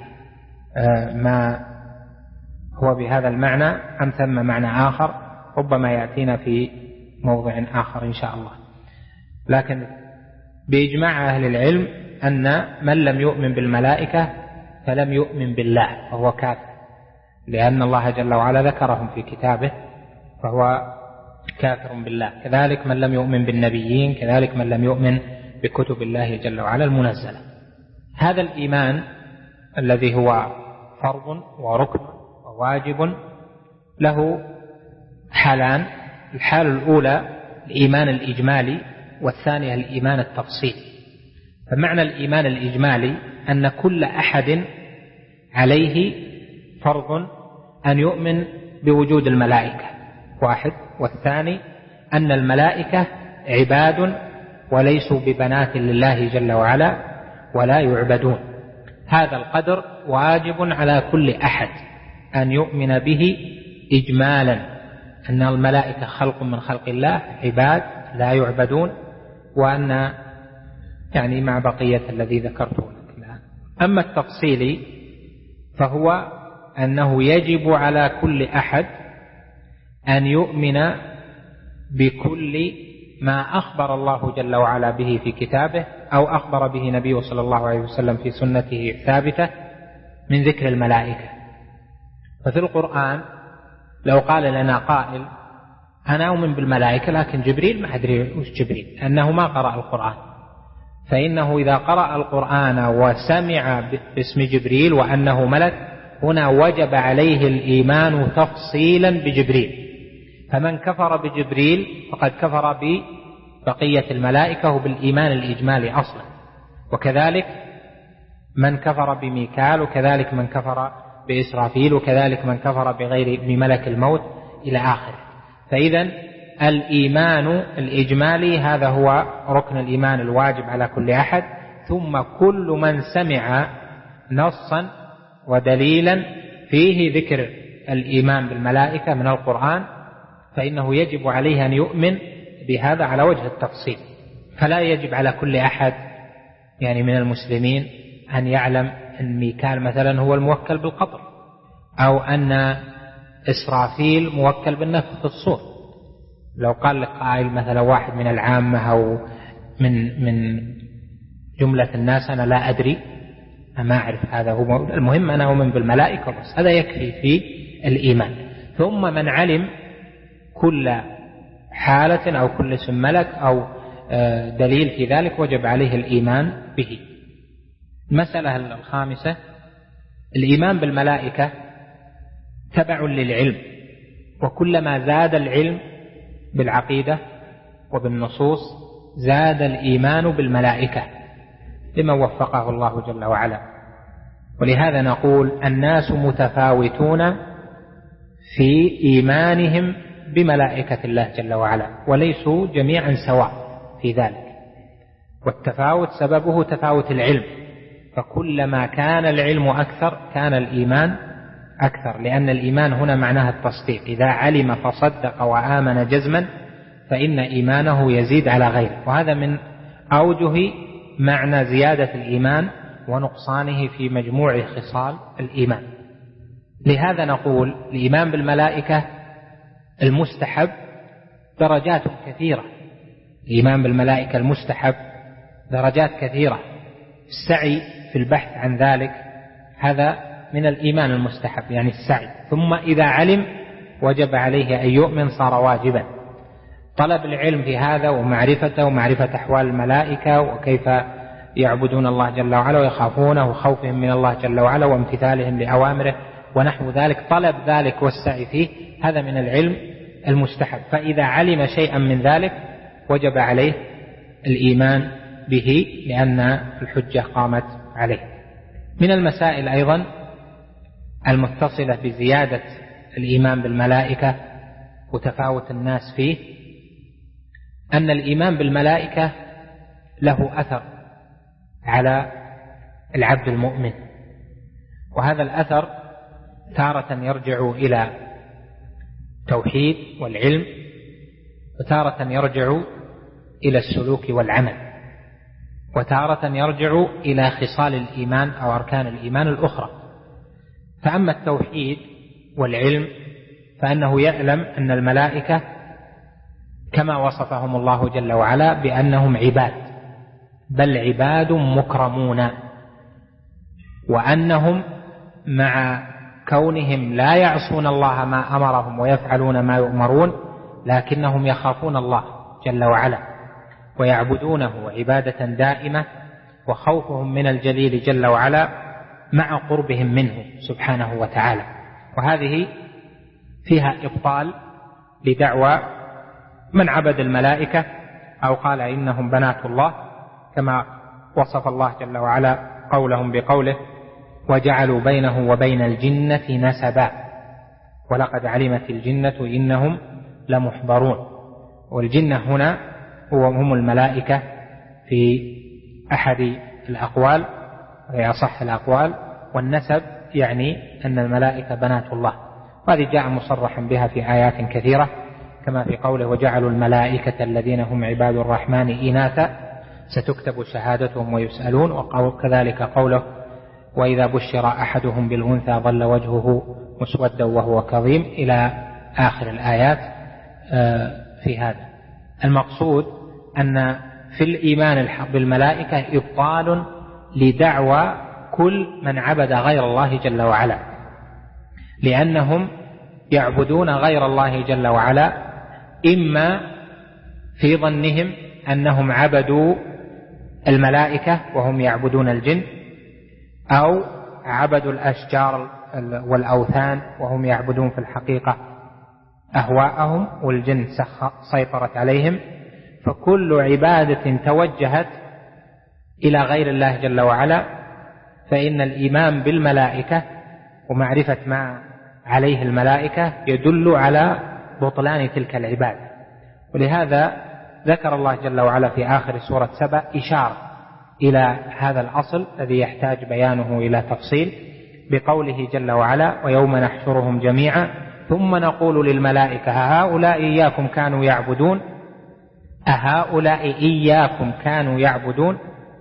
ما هو بهذا المعنى أم ثم معنى آخر، ربما يأتينا في موضع آخر إن شاء الله. لكن بإجماع أهل العلم أن من لم يؤمن بالملائكة فلم يؤمن بالله فهو كافر، لأن الله جل وعلا ذكرهم في كتابه فهو كافر بالله. كذلك من لم يؤمن بالنبيين، كذلك من لم يؤمن بكتب الله جل وعلا المنزلة. هذا الإيمان الذي هو فرض وركن وواجب له حالان: الحال الأولى الإيمان الإجمالي، والثانية الإيمان التفصيلي. فمعنى الإيمان الإجمالي أن كل أحد عليه فرض أن يؤمن بوجود الملائكة واحد، والثاني أن الملائكة عباد وليسوا ببنات لله جل وعلا ولا يعبدون. هذا القدر واجب على كل أحد أن يؤمن به إجمالا، أن الملائكة خلق من خلق الله عباد لا يعبدون، وأن يعني مع بقية الذي ذكرته لك الآن. أما التفصيلي فهو أنه يجب على كل أحد أن يؤمن بكل ما أخبر الله جل وعلا به في كتابه أو أخبر به نبيه صلى الله عليه وسلم في سنته الثابتة من ذكر الملائكة. ففي القرآن لو قال لنا قائل أنا أؤمن بالملائكة لكن جبريل ما أدري وش جبريل، أنه ما قرأ القرآن، فإنه إذا قرأ القرآن وسمع باسم جبريل وأنه ملك هنا وجب عليه الإيمان تفصيلا بجبريل. فمن كفر بجبريل فقد كفر ببقية الملائكة وبالإيمان الإجمالي أصلا، وكذلك من كفر بميكال، وكذلك من كفر بإسرافيل، وكذلك من كفر بغير بملك الموت إلى آخره. فإذا الإيمان الإجمالي هذا هو ركن الإيمان الواجب على كل أحد. ثم كل من سمع نصا ودليلا فيه ذكر الإيمان بالملائكة من القرآن فإنه يجب عليه أن يؤمن بهذا على وجه التفصيل. فلا يجب على كل أحد يعني من المسلمين أن يعلم أن ميكال مثلا هو الموكل بالقطر، أو أن إسرافيل موكل بالنفخ في الصور. لو قال لك قائل مثلا واحد من العامة أو من من جملة الناس أنا لا أدري، أما أعرف، هذا هو المهم، أنا أؤمن بالملائكة بس، هذا يكفي في الإيمان. ثم من علم كل حالة أو كل اسم ملك أو دليل في ذلك وجب عليه الإيمان به. المسألة الخامسة الإيمان بالملائكة تبع للعلم، وكلما زاد العلم بالعقيدة وبالنصوص زاد الإيمان بالملائكة لمن وفقه الله جل وعلا. ولهذا نقول الناس متفاوتون في إيمانهم بملائكة الله جل وعلا، وليسوا جميعا سواء في ذلك، والتفاوت سببه تفاوت العلم، فكلما كان العلم أكثر كان الإيمان أكثر، لأن الإيمان هنا معناها التصديق. إذا علم فصدق وآمن جزما فإن إيمانه يزيد على غيره، وهذا من أوجه معنى زيادة الإيمان ونقصانه في مجموع خصال الإيمان. لهذا نقول الإيمان بالملائكة المستحب درجات كثيرة، الإيمان بالملائكة المستحب درجات كثيرة، السعي في البحث عن ذلك هذا من الإيمان المستحب يعني السعي. ثم إذا علم وجب عليه أن يؤمن صار واجبا. طلب العلم في هذا ومعرفته ومعرفة أحوال الملائكة وكيف يعبدون الله جل وعلا ويخافونه وخوفهم من الله جل وعلا وامتثالهم لأوامره ونحو ذلك، طلب ذلك والسعي فيه هذا من العلم المستحب. فإذا علم شيئا من ذلك وجب عليه الإيمان به لأن الحجة قامت عليه. من المسائل أيضا المتصلة بزيادة الإيمان بالملائكة وتفاوت الناس فيه أن الإيمان بالملائكة له أثر على العبد المؤمن، وهذا الأثر تارة يرجع إلى التوحيد والعلم وتارة يرجع إلى السلوك والعمل وتارة يرجع إلى خصال الإيمان أو أركان الإيمان الأخرى. فأما التوحيد والعلم فأنه يعلم أن الملائكة كما وصفهم الله جل وعلا بأنهم عباد، بل عباد مكرمون، وأنهم مع كونهم لا يعصون الله ما أمرهم ويفعلون ما يؤمرون لكنهم يخافون الله جل وعلا ويعبدونه عبادة دائمة، وخوفهم من الجليل جل وعلا مع قربهم منه سبحانه وتعالى. وهذه فيها إبطال لدعوى من عبد الملائكة أو قال إنهم بنات الله، كما وصف الله جل وعلا قولهم بقوله وجعلوا بينه وبين الجنة نسبا ولقد علمت الجنة إنهم لمحضرون. والجنة هنا هم الملائكة في أحد الأقوال وهي أصح الأقوال، والنسب يعني أن الملائكة بنات الله، وهذه جاء مصرحا بها في آيات كثيرة كما في قوله وجعلوا الملائكة الذين هم عباد الرحمن إناثا ستكتب شهادتهم ويسألون، وكذلك قوله وإذا بشر أحدهم بالأنثى ظل وجهه مسودا وهو كظيم إلى آخر الآيات في هذا. المقصود أن في الإيمان بالملائكة إبطال لدعوى كل من عبد غير الله جل وعلا، لأنهم يعبدون غير الله جل وعلا إما في ظنهم أنهم عبدوا الملائكة وهم يعبدون الجن، أو عبدوا الأشجار والأوثان وهم يعبدون في الحقيقة أهواءهم والجن سيطرت عليهم. فكل عبادة توجهت إلى غير الله جل وعلا فإن الإيمان بالملائكة ومعرفة ما عليه الملائكة يدل على بطلان تلك العبادة. ولهذا ذكر الله جل وعلا في آخر سورة سبأ إشارة إلى هذا الأصل الذي يحتاج بيانه إلى تفصيل بقوله جل وعلا ويوم نحشرهم جميعا ثم نقول للملائكة أهؤلاء إياكم كانوا يعبدون أهؤلاء إياكم كانوا يعبدون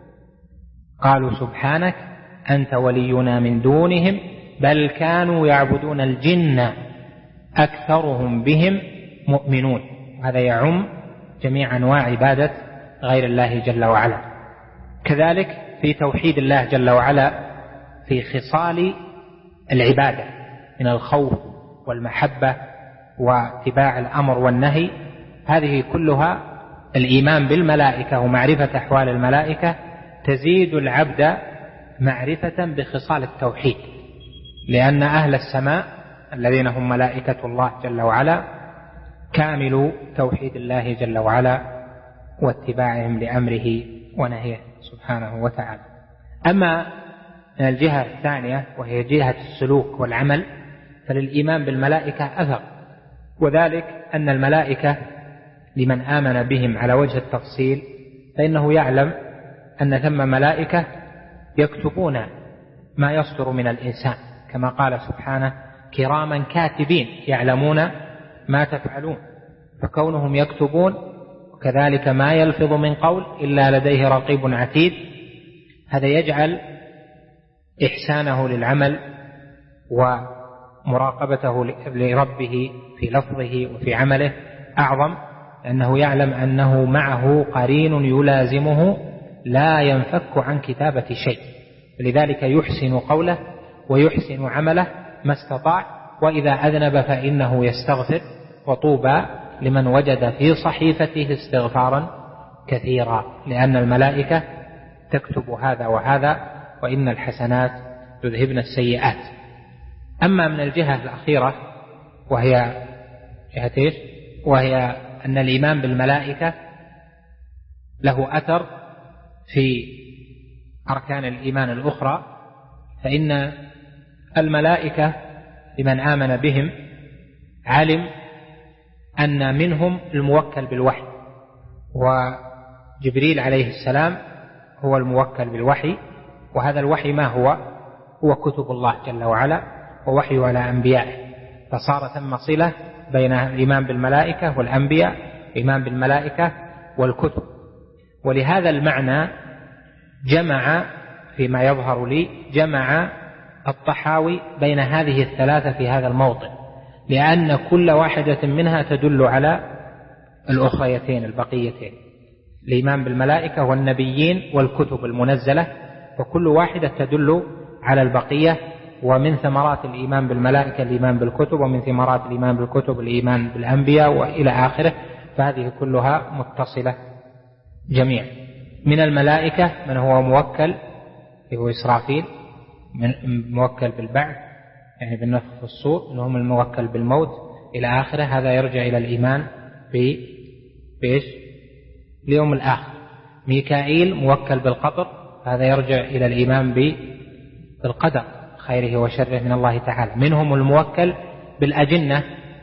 قالوا سبحانك أنت ولينا من دونهم بل كانوا يعبدون الجن أكثرهم بهم مؤمنون. هذا يعم جميع أنواع عبادة غير الله جل وعلا. كذلك في توحيد الله جل وعلا في خصال العبادة من الخوف والمحبة واتباع الأمر والنهي، هذه كلها الإيمان بالملائكة ومعرفة أحوال الملائكة تزيد العبد معرفة بخصال التوحيد، لأن أهل السماء الذين هم ملائكة الله جل وعلا كامل توحيد الله جل وعلا واتباعهم لأمره ونهيه سبحانه وتعالى. أما من الجهة الثانية وهي جهة السلوك والعمل فللإيمان بالملائكة أثر، وذلك أن الملائكة لمن آمن بهم على وجه التفصيل فإنه يعلم أن ثم ملائكة يكتبون ما يصدر من الإنسان كما قال سبحانه كراما كاتبين يعلمون ما تفعلون، فكونهم يكتبون وكذلك ما يلفظ من قول إلا لديه رقيب عتيد، هذا يجعل إحسانه للعمل ومراقبته لربه في لفظه وفي عمله أعظم، لأنه يعلم أنه معه قرين يلازمه لا ينفك عن كتابة شيء، لذلك يحسن قوله ويحسن عمله ما استطاع، وإذا أذنب فإنه يستغفر، وطوبى لمن وجد في صحيفته استغفارا كثيرا، لأن الملائكة تكتب هذا وهذا، وإن الحسنات يذهبن السيئات. أما من الجهة الأخيرة وهي جهة إيش؟ وهي أن الإيمان بالملائكة له أثر في أركان الإيمان الأخرى، فإن الملائكة لمن آمن بهم علم أن منهم الموكل بالوحي، وجبريل عليه السلام هو الموكل بالوحي، وهذا الوحي ما هو؟ هو كتب الله جل وعلا ووحي على أنبيائه، فصار ثم صلة بين الإيمان بالملائكة والأنبياء، الإيمان بالملائكة والكتب. ولهذا المعنى جمع فيما يظهر لي جمع الطحاوي بين هذه الثلاثة في هذا الموضع، لأن كل واحدة منها تدل على الأخريتين البقيتين، الإيمان بالملائكة والنبيين والكتب المنزلة، وكل واحدة تدل على البقية. ومن ثمرات الإيمان بالملائكة الإيمان بالكتب، ومن ثمرات الإيمان بالكتب الإيمان بالأنبياء، وإلى آخره، فهذه كلها متصلة جميعا. من الملائكة من هو موكل، هو إسرافيل، من موكل بالبعث يعني بالنفخ في الصور، إنهم الموكل بالموت إلى آخره، هذا يرجع إلى الإيمان بإيش؟ اليوم الآخر. ميكائيل موكل بالقطر، هذا يرجع إلى الإيمان بالقدر خيره وشره من الله تعالى. منهم الموكل بالأجنة،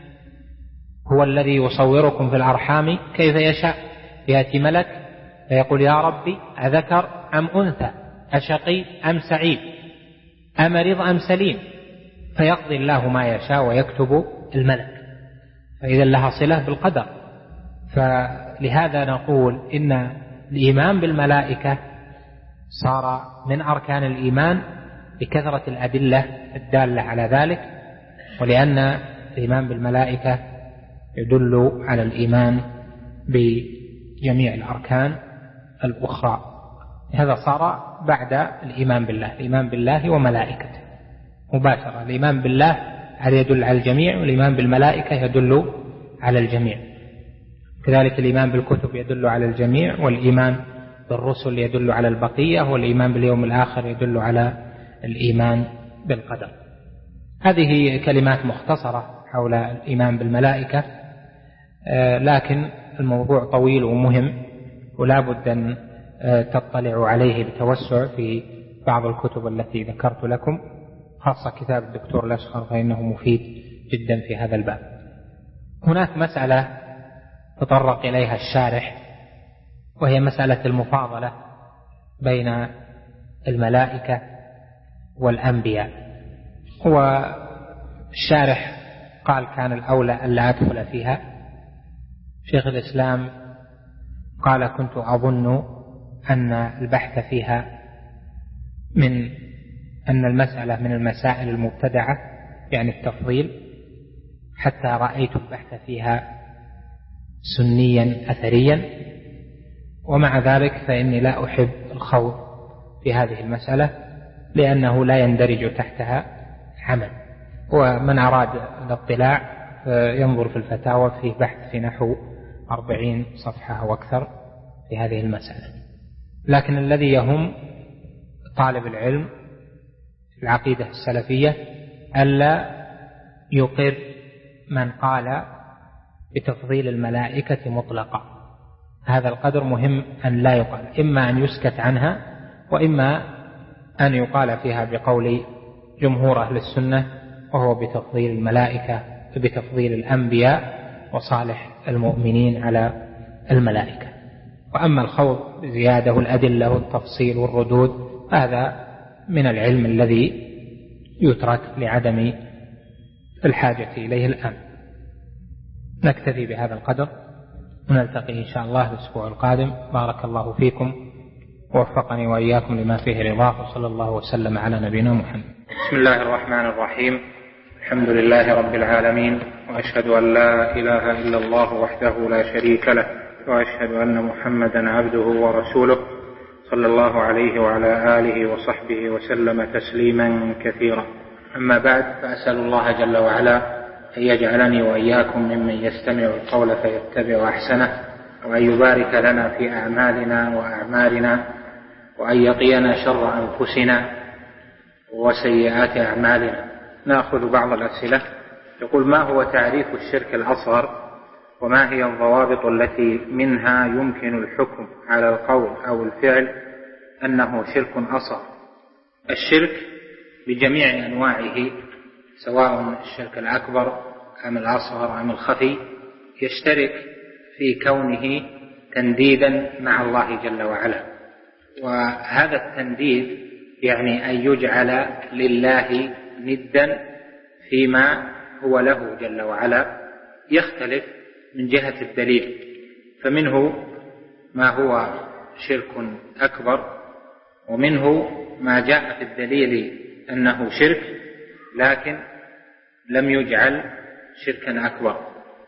هو الذي يصوركم في الأرحام كيف يشاء، يأتي ملك فيقول يا ربي أذكر أم أنثى، أشقي أم سعيد، أمرض أم سليم، فيقضي الله ما يشاء ويكتب الملك، فإذا لها صلة بالقدر. فلهذا نقول إن الإيمان بالملائكة صار من أركان الإيمان بكثرة الأدلة الدالة على ذلك، ولأن الإيمان بالملائكة يدل على الإيمان بجميع الأركان الأخرى. هذا صار بعد الإيمان بالله، الإيمان بالله وملائكته مباشرة. الإيمان بالله هذا يدل على الجميع، والإيمان بالملائكة يدل على الجميع. كذلك الإيمان بالكتب يدل على الجميع، والإيمان بالرسل يدل على البقية، والإيمان باليوم الآخر يدل على الإيمان بالقدر. هذه كلمات مختصرة حول الإيمان بالملائكة، لكن الموضوع طويل ومهم، ولا بد أن تطلعوا عليه بتوسع في بعض الكتب التي ذكرت لكم، خاصة كتاب الدكتور الأشخر فإنه مفيد جدا في هذا الباب. هناك مسألة تطرق إليها الشارح، وهي مسألة المفاضلة بين الملائكة والأنبياء. والشارح قال كان الأولى أن لا أدخل فيها. شيخ الإسلام قال كنت أظن أن البحث فيها من أن المسألة من المسائل المبتدعة، يعني التفضيل، حتى رأيت البحث فيها سنيا أثريا، ومع ذلك فإني لا أحب الخوض في هذه المسألة لأنه لا يندرج تحتها عمل. ومن أراد الاطلاع ينظر في الفتاوى في بحث في نحو أربعين صفحة أو أكثر في هذه المسألة. لكن الذي يهم طالب العلم في العقيدة السلفية ألا يقر من قال بتفضيل الملائكة مطلقا. هذا القدر مهم أن لا يقال، إما أن يسكت عنها، وإما أن يقال فيها بقول جمهور أهل السنة، وهو بتفضيل الملائكة بتفضيل الأنبياء وصالح المؤمنين على الملائكة. وأما الخوض بزيادة والأدلة والتفصيل والردود هذا من العلم الذي يترك لعدم الحاجة إليه الآن. نكتفي بهذا القدر، ونلتقي إن شاء الله الأسبوع القادم. بارك الله فيكم ووفقني وإياكم لما فيه رضاه، وصلى الله وسلم على نبينا محمد. بسم الله الرحمن الرحيم. الحمد لله رب العالمين، وأشهد أن لا إله إلا الله وحده لا شريك له، وأشهد أن محمدا عبده ورسوله، صلى الله عليه وعلى آله وصحبه وسلم تسليما كثيرا. أما بعد، فأسأل الله جل وعلا أن يجعلني وإياكم ممن يستمع القول فيتبع أحسنه، وأن يبارك لنا في أعمالنا وأعمالنا، وأن يقينا شر أنفسنا وسيئات أعمالنا. نأخذ بعض الأسئلة. يقول: ما هو تعريف الشرك الأصغر؟ وما هي الضوابط التي منها يمكن الحكم على القول أو الفعل أنه شرك أصغر؟ الشرك بجميع أنواعه، سواء الشرك الأكبر أم الأصغر أم الخفي، يشترك في كونه تنديدا مع الله جل وعلا. وهذا التنديد يعني أن يجعل لله ندا فيما هو له جل وعلا، يختلف من جهة الدليل. فمنه ما هو شرك أكبر، ومنه ما جاء في الدليل أنه شرك لكن لم يجعل شركا أكبر.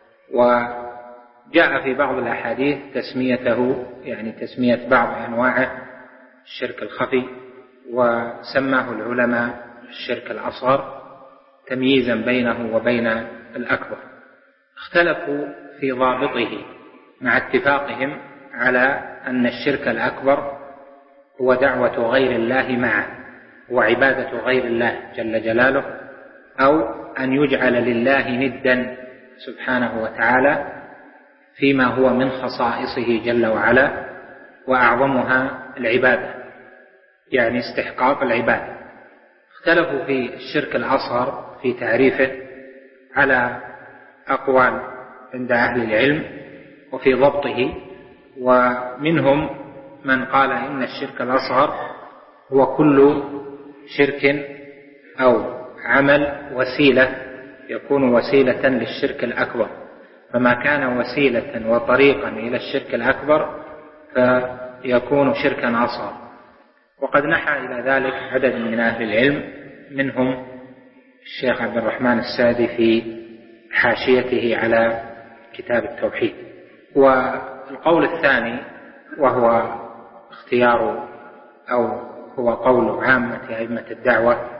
وجاء في بعض الأحاديث تسميته، يعني تسمية بعض أنواعه الشرك الخفي، وسماه العلماء الشرك الأصغر تمييزا بينه وبين الأكبر. اختلفوا في ضابطه مع اتفاقهم على أن الشرك الأكبر هو دعوة غير الله معه وعبادة غير الله جل جلاله، أو أن يجعل لله ندا سبحانه وتعالى فيما هو من خصائصه جل وعلا، وأعظمها العبادة، يعني استحقاق العبادة. اختلفوا في الشرك الأصغر في تعريفه على أقوال عند أهل العلم وفي ضبطه. ومنهم من قال إن الشرك الأصغر هو كل شرك أو عمل وسيلة يكون وسيلة للشرك الأكبر، فما كان وسيلة وطريقا إلى الشرك الأكبر فيكون شركا أصغر. وقد نحى إلى ذلك عدد من أهل العلم، منهم الشيخ عبد الرحمن السعدي في حاشيته على كتاب التوحيد. والقول الثاني، وهو اختيار أو هو قول عامة أئمة الدعوة،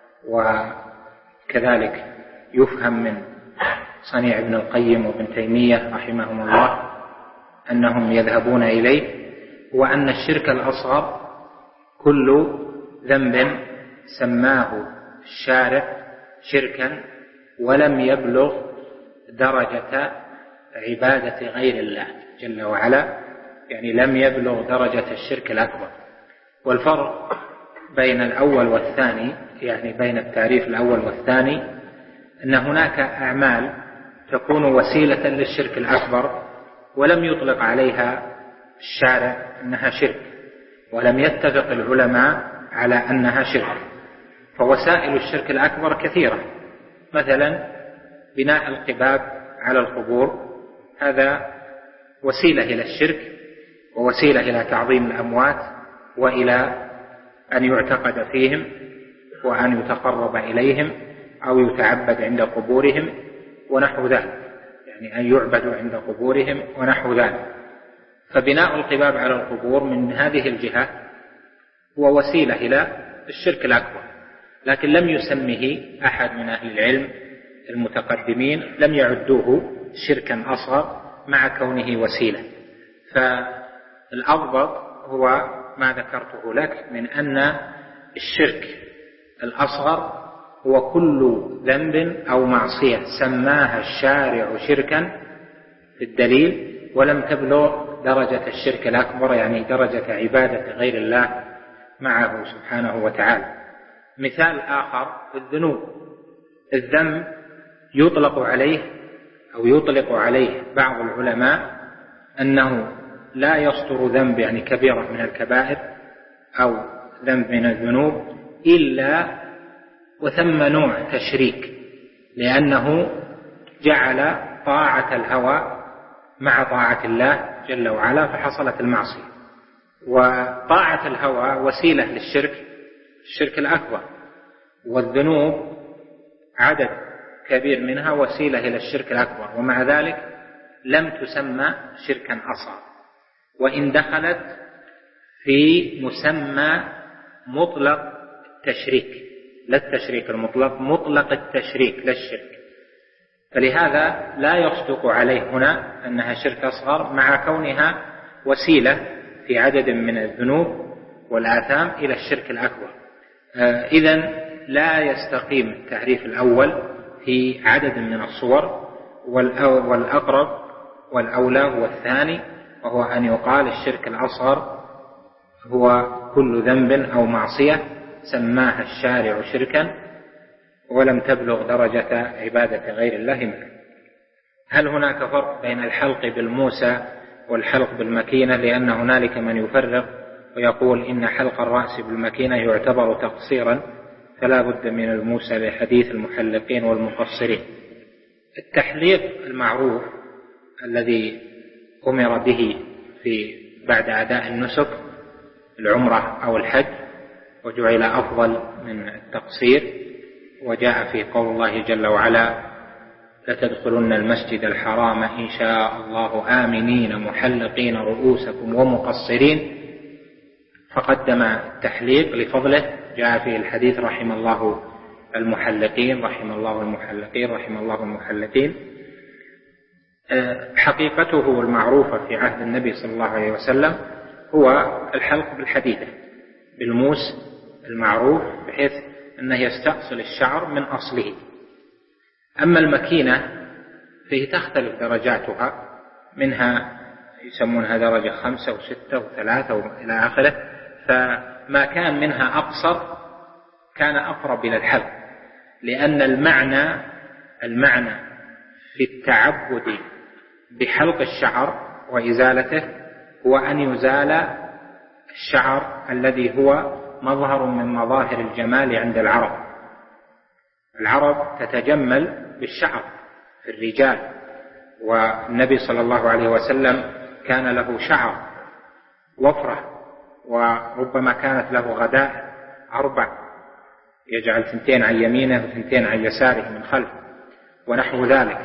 وكذلك يفهم من صنيع ابن القيم وابن تيمية رحمهم الله أنهم يذهبون إليه، وأن الشرك الأصغر كل ذنب سماه الشارع شركا ولم يبلغ درجة عبادة غير الله جل وعلا، يعني لم يبلغ درجة الشرك الأكبر. والفرق بين الأول والثاني، يعني بين التعريف الأول والثاني، أن هناك أعمال تكون وسيلة للشرك الأكبر ولم يطلق عليها الشارع أنها شرك، ولم يتفق العلماء على أنها شرك. فوسائل الشرك الأكبر كثيرة، مثلا بناء القباب على القبور، هذا وسيلة إلى الشرك ووسيلة إلى تعظيم الأموات وإلى أن يعتقد فيهم وأن يتقرب إليهم أو يتعبد عند قبورهم ونحو ذلك، يعني أن يعبدوا عند قبورهم ونحو ذلك. فبناء القباب على القبور من هذه الجهة هو وسيلة إلى الشرك الأكبر، لكن لم يسمه أحد من أهل العلم المتقدمين، لم يعدوه شركا أصغر مع كونه وسيلة. فالأضبط هو ما ذكرته لك من أن الشرك الأصغر هو كل ذنب أو معصية سماها الشارع شركا في الدليل ولم تبلغ درجة الشرك الأكبر، يعني درجة عبادة غير الله معه سبحانه وتعالى. مثال آخر في الذنوب، الذنب يطلق عليه أو يطلق عليه بعض العلماء أنه لا يصدر ذنب، يعني كبيرة من الكبائر أو ذنب من الذنوب، إلا وثم نوع تشريك، لأنه جعل طاعة الهوى مع طاعة الله جل وعلا فحصلت المعصية. وطاعة الهوى وسيلة للشرك، الشرك الأكبر، والذنوب عدد كبير منها وسيلة إلى الشرك الأكبر، ومع ذلك لم تسمى شركا أصغر، وإن دخلت في مسمى مطلق التشريك، لا التشريك المطلق، مطلق التشريك لا الشرك، فلهذا لا يصدق عليه هنا أنها شرك أصغر مع كونها وسيلة في عدد من الذنوب والآثام إلى الشرك الأكبر. إذن لا يستقيم التعريف الأول في عدد من الصور، والأقرب والأولى هو الثاني، وهو أن يقال الشرك الأصغر هو كل ذنب أو معصية سماها الشارع شركا ولم تبلغ درجة عبادة غير الله منه. هل هناك فرق بين الحلق بالموسى والحلق بالمكينة؟ لأن هنالك من يفرق ويقول إن حلق الرأس بالمكينة يعتبر تقصيرا فلا بد من الموسى لحديث المحلقين والمقصرين. التحليق المعروف الذي أمر به في بعد أداء النسك العمرة أو الحج وجعل أفضل من التقصير، وجاء في قول الله جل وعلا لتدخلن المسجد الحرام إن شاء الله آمنين محلقين رؤوسكم ومقصرين، فقدم التحليق لفضله. جاء في الحديث رحم الله المحلقين رحم الله المحلقين رحم الله المحلقين. حقيقته المعروفة في عهد النبي صلى الله عليه وسلم هو الحلق بالحديدة بالموس المعروف، بحيث أنه يستأصل الشعر من أصله. أما المكينة فهي تختلف درجاتها، منها يسمونها درجة خمسة وستة وثلاثة وإلى آخره، فما كان منها أقصر كان أقرب إلى الحلق، لأن المعنى المعنى في التعبد بحلق الشعر وإزالته هو أن يزال الشعر الذي هو مظهر من مظاهر الجمال عند العرب. العرب تتجمل بالشعر في الرجال، والنبي صلى الله عليه وسلم كان له شعر وفرة، وربما كانت له غداء أربع، يجعل ثنتين عن يمينه وثنتين عن يساره من خلف ونحو ذلك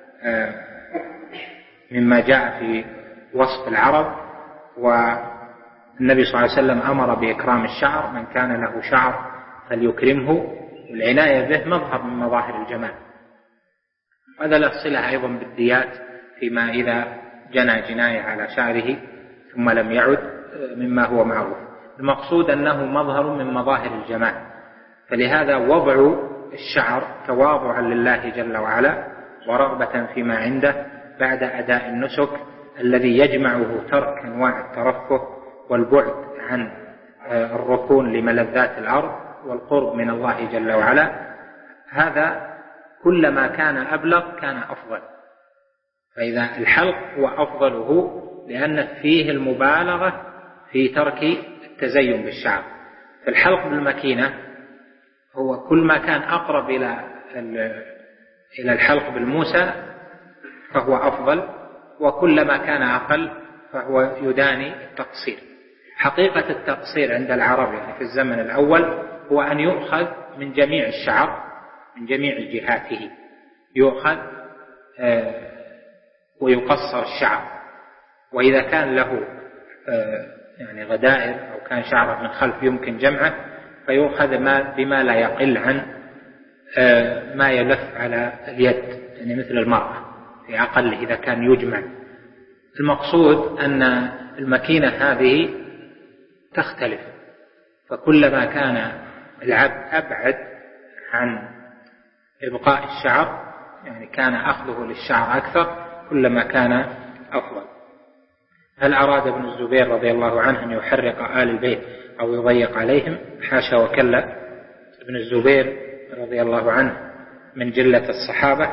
مما جاء في وصف العرب. والنبي صلى الله عليه وسلم أمر بإكرام الشعر، من كان له شعر فليكرمه، والعناية به مظهر من مظاهر الجمال. هذا له صلة أيضا بالديات فيما إذا جنى جناية على شعره ثم لم يعد مما هو معروف. المقصود أنه مظهر من مظاهر الجمال، فلهذا وضع الشعر تواضعا لله جل وعلا ورغبة فيما عنده بعد أداء النسك الذي يجمعه ترك أنواع الترفه والبعد عن الركون لملذات الأرض والقرب من الله جل وعلا. هذا كلما كان أبلغ كان أفضل، فإذا الحلق هو أفضله لأن فيه المبالغة في ترك التزين بالشعر. فالحلق بالمكينة هو كل ما كان أقرب إلى إلى الحلق بالموسى فهو أفضل، وكلما كان أقل فهو يداني التقصير. حقيقة التقصير عند العرب يعني في الزمن الأول هو أن يؤخذ من جميع الشعر من جميع جهاته، يؤخذ آه ويقصر الشعر، وإذا كان له آه يعني غدائر أو كان شعره من خلف يمكن جمعه فيؤخذ ما بما لا يقل عن آه ما يلف على اليد، يعني مثل المرأة في أقل إذا كان يجمع. المقصود أن المكينة هذه تختلف، فكلما كان العبد أبعد عن إبقاء الشعر يعني كان أخذه للشعر أكثر كلما كان أفضل. هل أراد ابن الزبير رضي الله عنه أن يحرق آل البيت أو يضيق عليهم؟ حاشا وكلا. ابن الزبير رضي الله عنه من جلة الصحابة،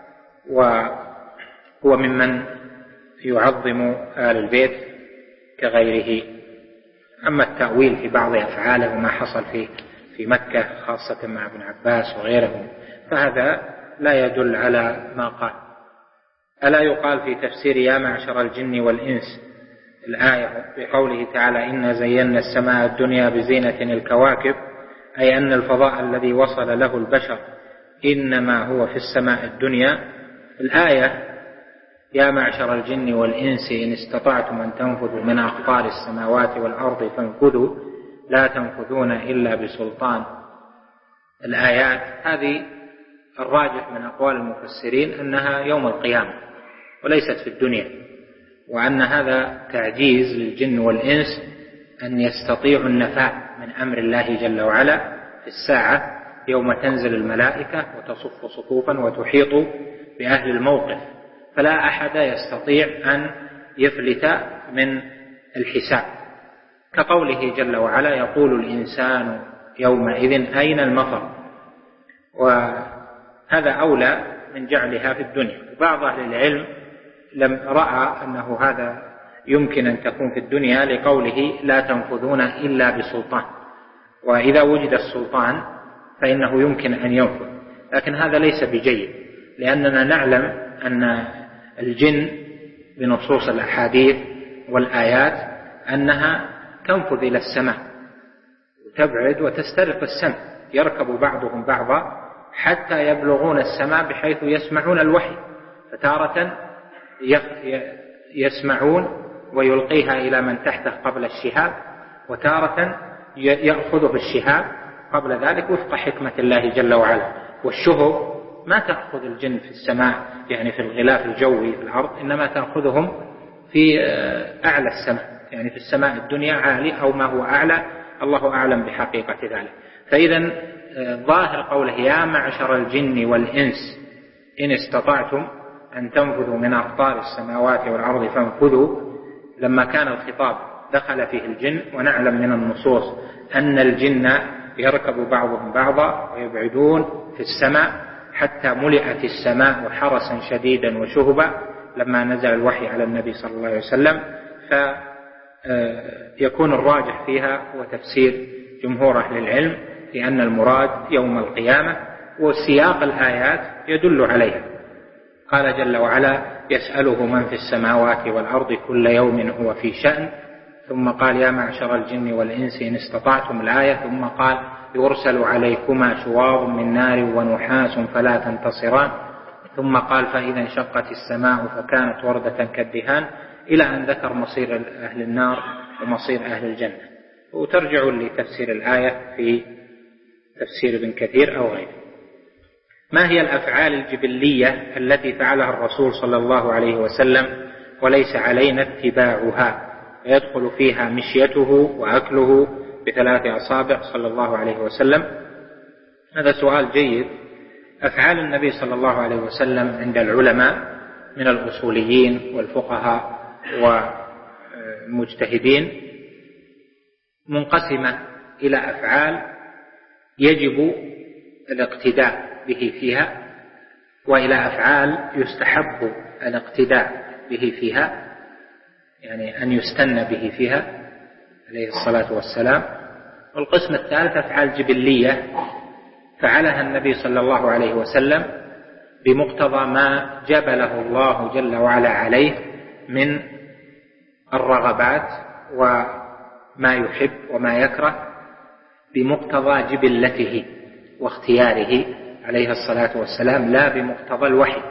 وهو ممن يعظم آل البيت كغيره. أما التأويل في بعض أفعاله وما حصل في في مكة خاصة مع ابن عباس وغيرهم فهذا لا يدل على ما قال. ألا يقال في تفسير يا معشر الجن والإنس الآية بقوله تعالى إنا زينا السماء الدنيا بزينة الكواكب، أي أن الفضاء الذي وصل له البشر إنما هو في السماء الدنيا. الآية يا معشر الجن والإنس إن استطعتم أن تنفذوا من أقطار السماوات والأرض فانفذوا لا تنفذون إلا بسلطان. الآيات هذه الراجح من أقوال المفسرين أنها يوم القيامة وليست في الدنيا، وأن هذا تعجيز للجن والإنس أن يستطيعوا النفاذ من أمر الله جل وعلا في الساعة يوم تنزل الملائكة وتصف صفوفا وتحيط بأهل الموقف، فلا أحد يستطيع أن يفلت من الحساب، كقوله جل وعلا يقول الإنسان يومئذ أين المفر، وهذا أولى من جعلها في الدنيا. وبعض أهل العلم لم رأى أنه هذا يمكن أن تكون في الدنيا لقوله لا تنفذون إلا بسلطان، وإذا وجد السلطان فإنه يمكن أن ينفذ، لكن هذا ليس بجيد، لأننا نعلم أن الجن بنصوص الأحاديث والآيات أنها تنفذ إلى السماء وتبعد وتسترق السمع، يركب بعضهم بعضا حتى يبلغون السماء بحيث يسمعون الوحي، فتارة يسمعون ويلقيها إلى من تحته قبل الشهاب، وتارة يأخذه الشهاب قبل ذلك وفق حكمة الله جل وعلا. والشهب ما تأخذ الجن في السماء يعني في الغلاف الجوي في الأرض، إنما تأخذهم في أعلى السماء، يعني في السماء الدنيا عالي أو ما هو أعلى، الله أعلم بحقيقة ذلك. فإذا ظاهر قوله يا معشر الجن والإنس إن استطعتم أن تنفذوا من أقطار السماوات والأرض فانفذوا، لما كان الخطاب دخل فيه الجن، ونعلم من النصوص أن الجن يركب بعضهم بعضا ويبعدون في السماء حتى ملئت السماء حرسا شديدا وشهبا لما نزل الوحي على النبي صلى الله عليه وسلم، فيكون الراجح فيها هو تفسير جمهور أهل العلم لأن المراد يوم القيامة، وسياق الآيات يدل عليها. قال جل وعلا يسأله من في السماوات والأرض كل يوم هو في شأن، ثم قال يا معشر الجن والإنس إن استطعتم الآية، ثم قال يرسل عليكما شواظ من نار ونحاس فلا تنتصران، ثم قال فإذا انشقت السماء فكانت وردة كالدهان، إلى أن ذكر مصير أهل النار ومصير أهل الجنة. وترجع لتفسير الآية في تفسير ابن كثير أو غيره. ما هي الأفعال الجبلية التي فعلها الرسول صلى الله عليه وسلم وليس علينا اتباعها، ويدخل فيها مشيته وأكله بثلاث أصابع صلى الله عليه وسلم؟ هذا سؤال جيد. أفعال النبي صلى الله عليه وسلم عند العلماء من الأصوليين والفقهاء والمجتهدين منقسمة إلى أفعال يجب الاقتداء به فيها، وإلى أفعال يستحب الاقتداء به فيها، يعني أن يستنى به فيها عليه الصلاة والسلام. والقسم الثالث أفعال جبلية فعلها النبي صلى الله عليه وسلم بمقتضى ما جبله الله جل وعلا عليه من الرغبات وما يحب وما يكره، بمقتضى جبلته واختياره عليه الصلاة والسلام، لا بمقتضى الوحي.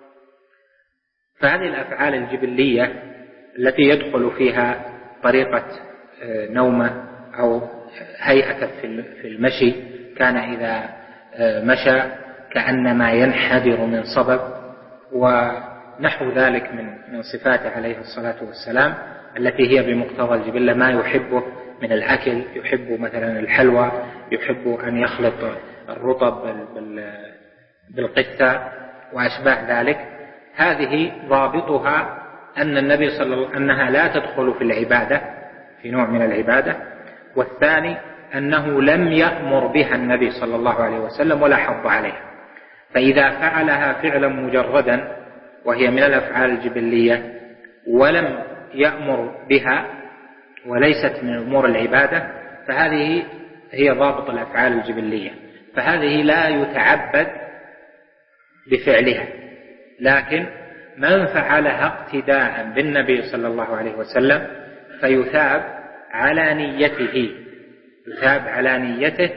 فهذه الأفعال الجبلية التي يدخل فيها طريقة نومه أو هيئة في المشي، كان إذا مشى كأنما ينحدر من صبب ونحو ذلك من من صفاته عليه الصلاة والسلام، التي هي بمقتضى الجبلة، ما يحبه من الأكل، يحب مثلا الحلوى، يحب أن يخلط الرطب بالقثة وأشباه ذلك. هذه ضابطها أن النبي صلى الله عليه وسلم أنها لا تدخل في العبادة في نوع من العبادة، والثاني أنه لم يأمر بها النبي صلى الله عليه وسلم ولا حض عليها. فإذا فعلها فعلا مجردا وهي من الأفعال الجبلية ولم يأمر بها وليست من أمور العبادة، فهذه هي ضابط الأفعال الجبلية، فهذه لا يتعبد بفعلها. لكن من فعلها اقتداء بالنبي صلى الله عليه وسلم فيثاب على نيته، يثاب على نيته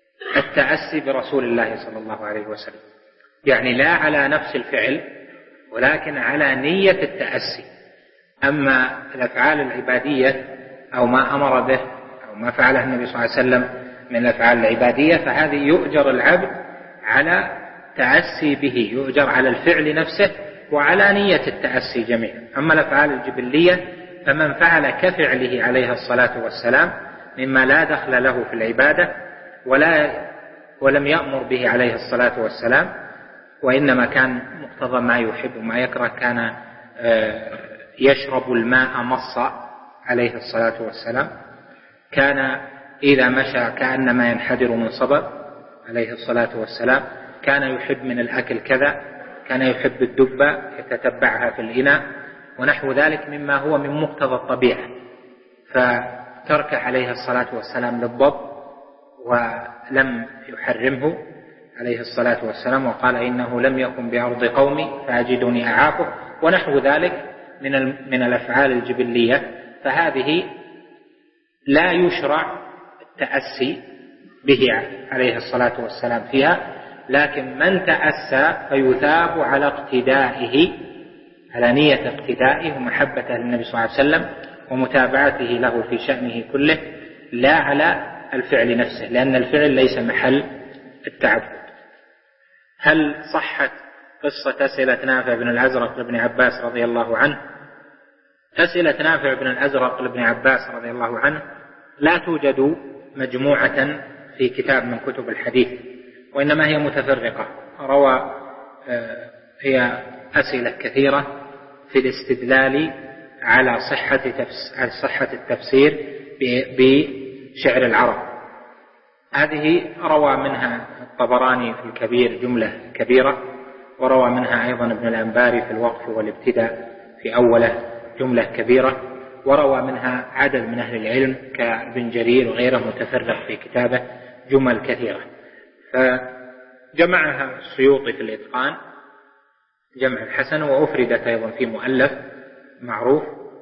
التأسي برسول الله صلى الله عليه وسلم، يعني لا على نفس الفعل ولكن على نية التأسي. أما الأفعال العبادية أو ما أمر به أو ما فعله النبي صلى الله عليه وسلم من الأفعال العبادية فهذه يؤجر العبد على تأسي به، يؤجر على الفعل نفسه وعلى نية التأسي جميعا. أما الأفعال الجبلية فمن فعل كفعله عليه الصلاة والسلام مما لا دخل له في العبادة ولا ولم يأمر به عليه الصلاة والسلام، وإنما كان مقتضى ما يحب وما يكره، كان يشرب الماء مصا عليه الصلاة والسلام، كان إذا مشى كأنما ينحدر من صبب عليه الصلاة والسلام، كان يحب من الأكل كذا، كان يحب الدبة يتتبعها في الإناء ونحو ذلك مما هو من مقتضى الطبيعة، فترك عليه الصلاة والسلام للضب ولم يحرمه عليه الصلاة والسلام، وقال إنه لم يكن بأرض قومي فأجدني أعافه ونحو ذلك من من الأفعال الجبلية. فهذه لا يشرع التأسي به عليه الصلاة والسلام فيها، لكن من تأسى فيثاب على اقتدائه، على نية اقتدائه ومحبته للنبي صلى الله عليه وسلم ومتابعته له في شأنه كله، لا على الفعل نفسه، لأن الفعل ليس محل التعبد. هل صحت قصة أسئلة نافع بن الأزرق لابن عباس رضي الله عنه؟ أسئلة نافع بن الأزرق لابن عباس رضي الله عنه لا توجد مجموعة في كتاب من كتب الحديث، وإنما هي متفرقة. روى هي أسئلة كثيرة في الاستدلال على صحة صحة التفسير بشعر العرب. هذه روى منها الطبراني في الكبير جملة كبيرة، وروى منها أيضا ابن الأنباري في الوقف والابتداء في أوله جملة كبيرة، وروى منها عدد من أهل العلم كابن جرير وغيره متفرق في كتابه جمل كثيرة. فجمعها السيوطي في الإتقان جمع الحسن، وأفردت أيضا في مؤلف معروف،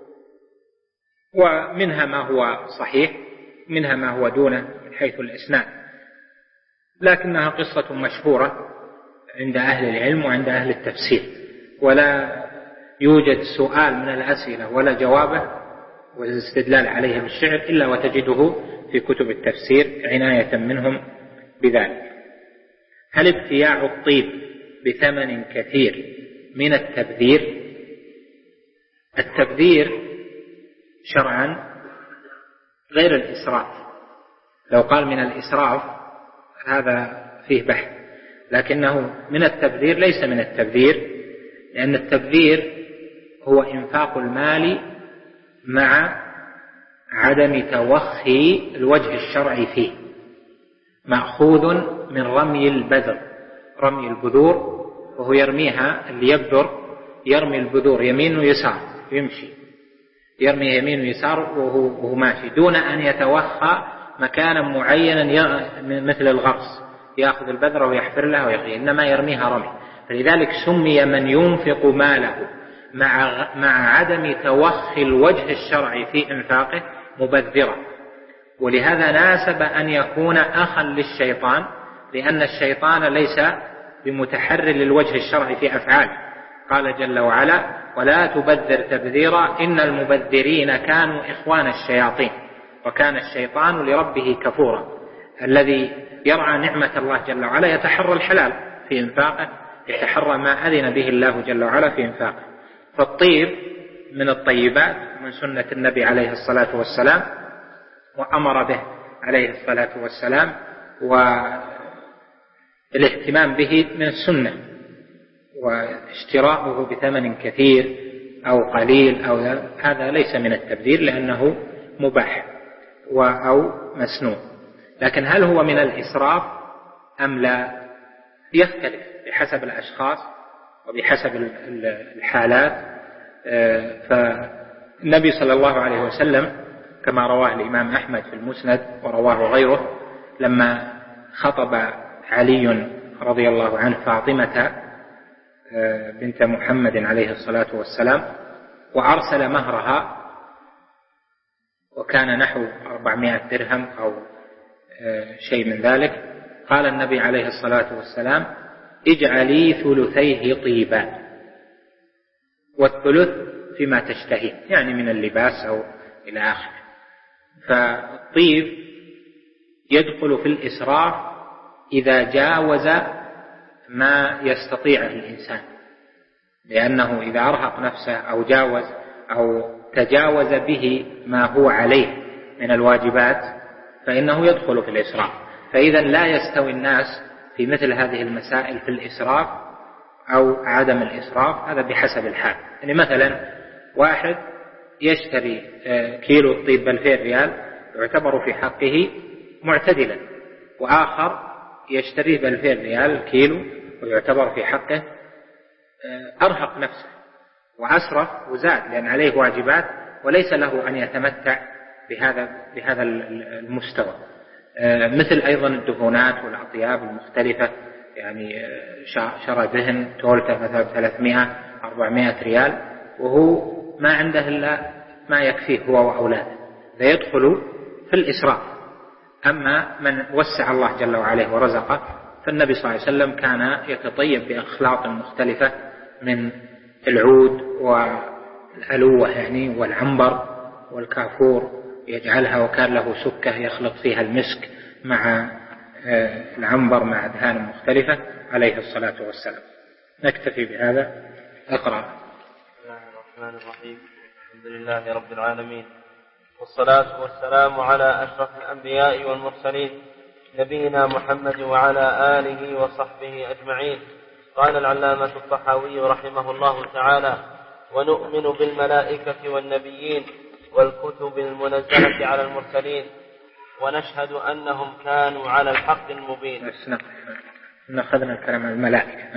ومنها ما هو صحيح منها ما هو دونه من حيث الإسناد، لكنها قصة مشهورة عند أهل العلم وعند أهل التفسير، ولا يوجد سؤال من الأسئلة ولا جوابه والاستدلال عليه بالشعر إلا وتجده في كتب التفسير عناية منهم بذلك. هل ابتياع الطيب بثمن كثير من التبذير؟ التبذير شرعا غير الإسراف. لو قال من الإسراف هذا فيه بحث، لكنه من التبذير ليس من التبذير، لأن التبذير هو إنفاق المال مع عدم توخي الوجه الشرعي فيه، مأخوذ من رمي البذر، رمي البذور، وهو يرميها اللي يبذر يرمي البذور يمين ويسار، يمشي يرمي يمين ويسار وهو, وهو ماشي دون أن يتوخى مكانا معينا مثل الغرس يأخذ البذرة ويحفر لها ويغيه، إنما يرميها رمي. فلذلك سمي من ينفق ماله مع, مع عدم توخي الوجه الشرعي في إنفاقه مبذرا. ولهذا ناسب أن يكون أخا للشيطان، لأن الشيطان ليس بمتحرر للوجه الشرعي في أفعال. قال جل وعلا: ولا تبذر تبذيرا إن المبذرين كانوا إخوان الشياطين وكان الشيطان لربه كفورا. الذي يرعى نعمة الله جل وعلا يتحرى الحلال في إنفاقه، يتحرى ما أذن به الله جل وعلا في إنفاقه. فالطيب من الطيبات من سنة النبي عليه الصلاة والسلام، وأمر به عليه الصلاة والسلام، والاهتمام به من السنة، واشتراؤه بثمن كثير أو قليل أو هذا ليس من التبذير لأنه مباح أو مسنون. لكن هل هو من الإسراف أم لا؟ يختلف بحسب الأشخاص وبحسب الحالات. فالنبي صلى الله عليه وسلم كما رواه الإمام أحمد في المسند ورواه غيره لما خطب علي رضي الله عنه فاطمة بنت محمد عليه الصلاة والسلام وأرسل مهرها وكان نحو أربعمائة درهم أو شيء من ذلك، قال النبي عليه الصلاة والسلام: اجعلي ثلثيه طيبا، والثلث فيما تشتهي، يعني من اللباس أو إلى آخره. فالطيب يدخل في الإسراف إذا جاوز ما يستطيعه الإنسان، لأنه إذا أرهق نفسه أو جاوز أو تجاوز به ما هو عليه من الواجبات فإنه يدخل في الإسراف. فإذا لا يستوي الناس في مثل هذه المسائل في الإسراف أو عدم الإسراف، هذا بحسب الحال. يعني مثلا واحد يشتري كيلو الطيب بألفين ريال يعتبر في حقه معتدلا، وآخر يشتريه بألفين ريال كيلو ويعتبر في حقه أرهق نفسه وأسرف وزاد، لأن عليه واجبات وليس له أن يتمتع بهذا بهذا المستوى. مثل أيضا الدهونات والأطياب المختلفة، يعني شرى دهن تولته مثلا ثلاثمائة أربعمائة ريال وهو ما عنده إلا ما يكفيه هو وأولاده، فيدخل في الإسراف. أما من وسع الله جل وعلا ورزقه فالنبي صلى الله عليه وسلم كان يتطيب بأخلاط مختلفة من العود والألوة يعني والعنبر والكافور يجعلها، وكان له سكة يخلط فيها المسك مع العنبر مع أدهان مختلفة عليه الصلاة والسلام. نكتفي بهذا. أقرأ. بسم الله الرحمن الرحيم. الحمد لله رب العالمين، والصلاة والسلام على أشرف الأنبياء والمرسلين نبينا محمد وعلى آله وصحبه أجمعين. قال العلامة الطحاوي رحمه الله تعالى: ونؤمن بالملائكة والنبيين والكتب المنزلة على المرسلين ونشهد أنهم كانوا على الحق المبين. أخذنا الكلام عن الملائكة،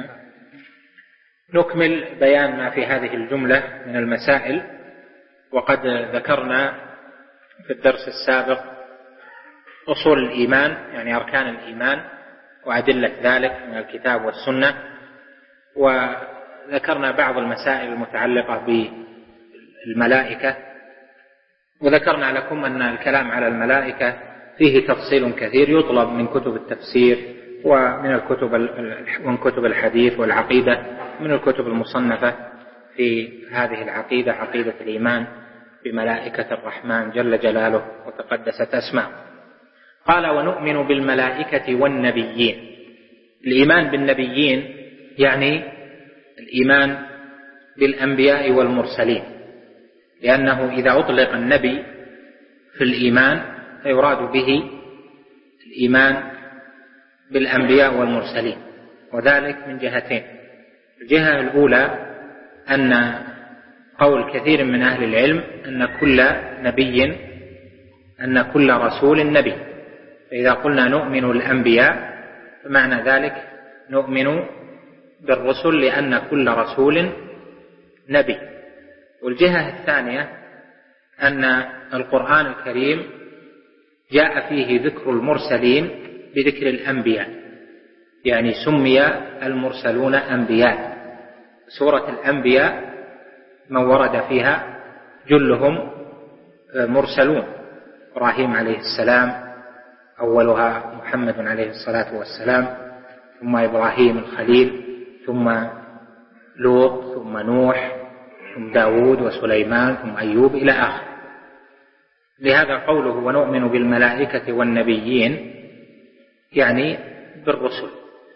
نكمل بيان ما في هذه الجملة من المسائل. وقد ذكرنا في الدرس السابق أصول الإيمان، يعني أركان الإيمان وأدلة ذلك من الكتاب والسنة، وذكرنا بعض المسائل المتعلقة بالملائكة، وذكرنا لكم أن الكلام على الملائكة فيه تفصيل كثير يطلب من كتب التفسير ومن الكتب من كتب الحديث والعقيدة، من الكتب المصنفة في هذه العقيدة، عقيدة الإيمان بملائكة الرحمن جل جلاله وتقدست أسماؤه. قال: ونؤمن بالملائكة والنبيين. الإيمان بالنبيين يعني الإيمان بالأنبياء والمرسلين، لأنه إذا أطلق النبي في الإيمان فيراد به الإيمان بالأنبياء والمرسلين، وذلك من جهتين. الجهة الأولى أن قول كثير من أهل العلم أن كل نبي أن كل رسول نبي، فإذا قلنا نؤمن الأنبياء فمعنى ذلك نؤمن بالرسل لأن كل رسول نبي. والجهة الثانية أن القرآن الكريم جاء فيه ذكر المرسلين بذكر الأنبياء، يعني سمي المرسلون أنبياء. سورة الأنبياء من ورد فيها جلهم مرسلون، إبراهيم عليه السلام أولها محمد عليه الصلاة والسلام، ثم إبراهيم الخليل، ثم لوط، ثم نوح، ثم داود وسليمان، ثم أيوب إلى آخر. لهذا قوله ونؤمن بالملائكة والنبيين يعني بالرسل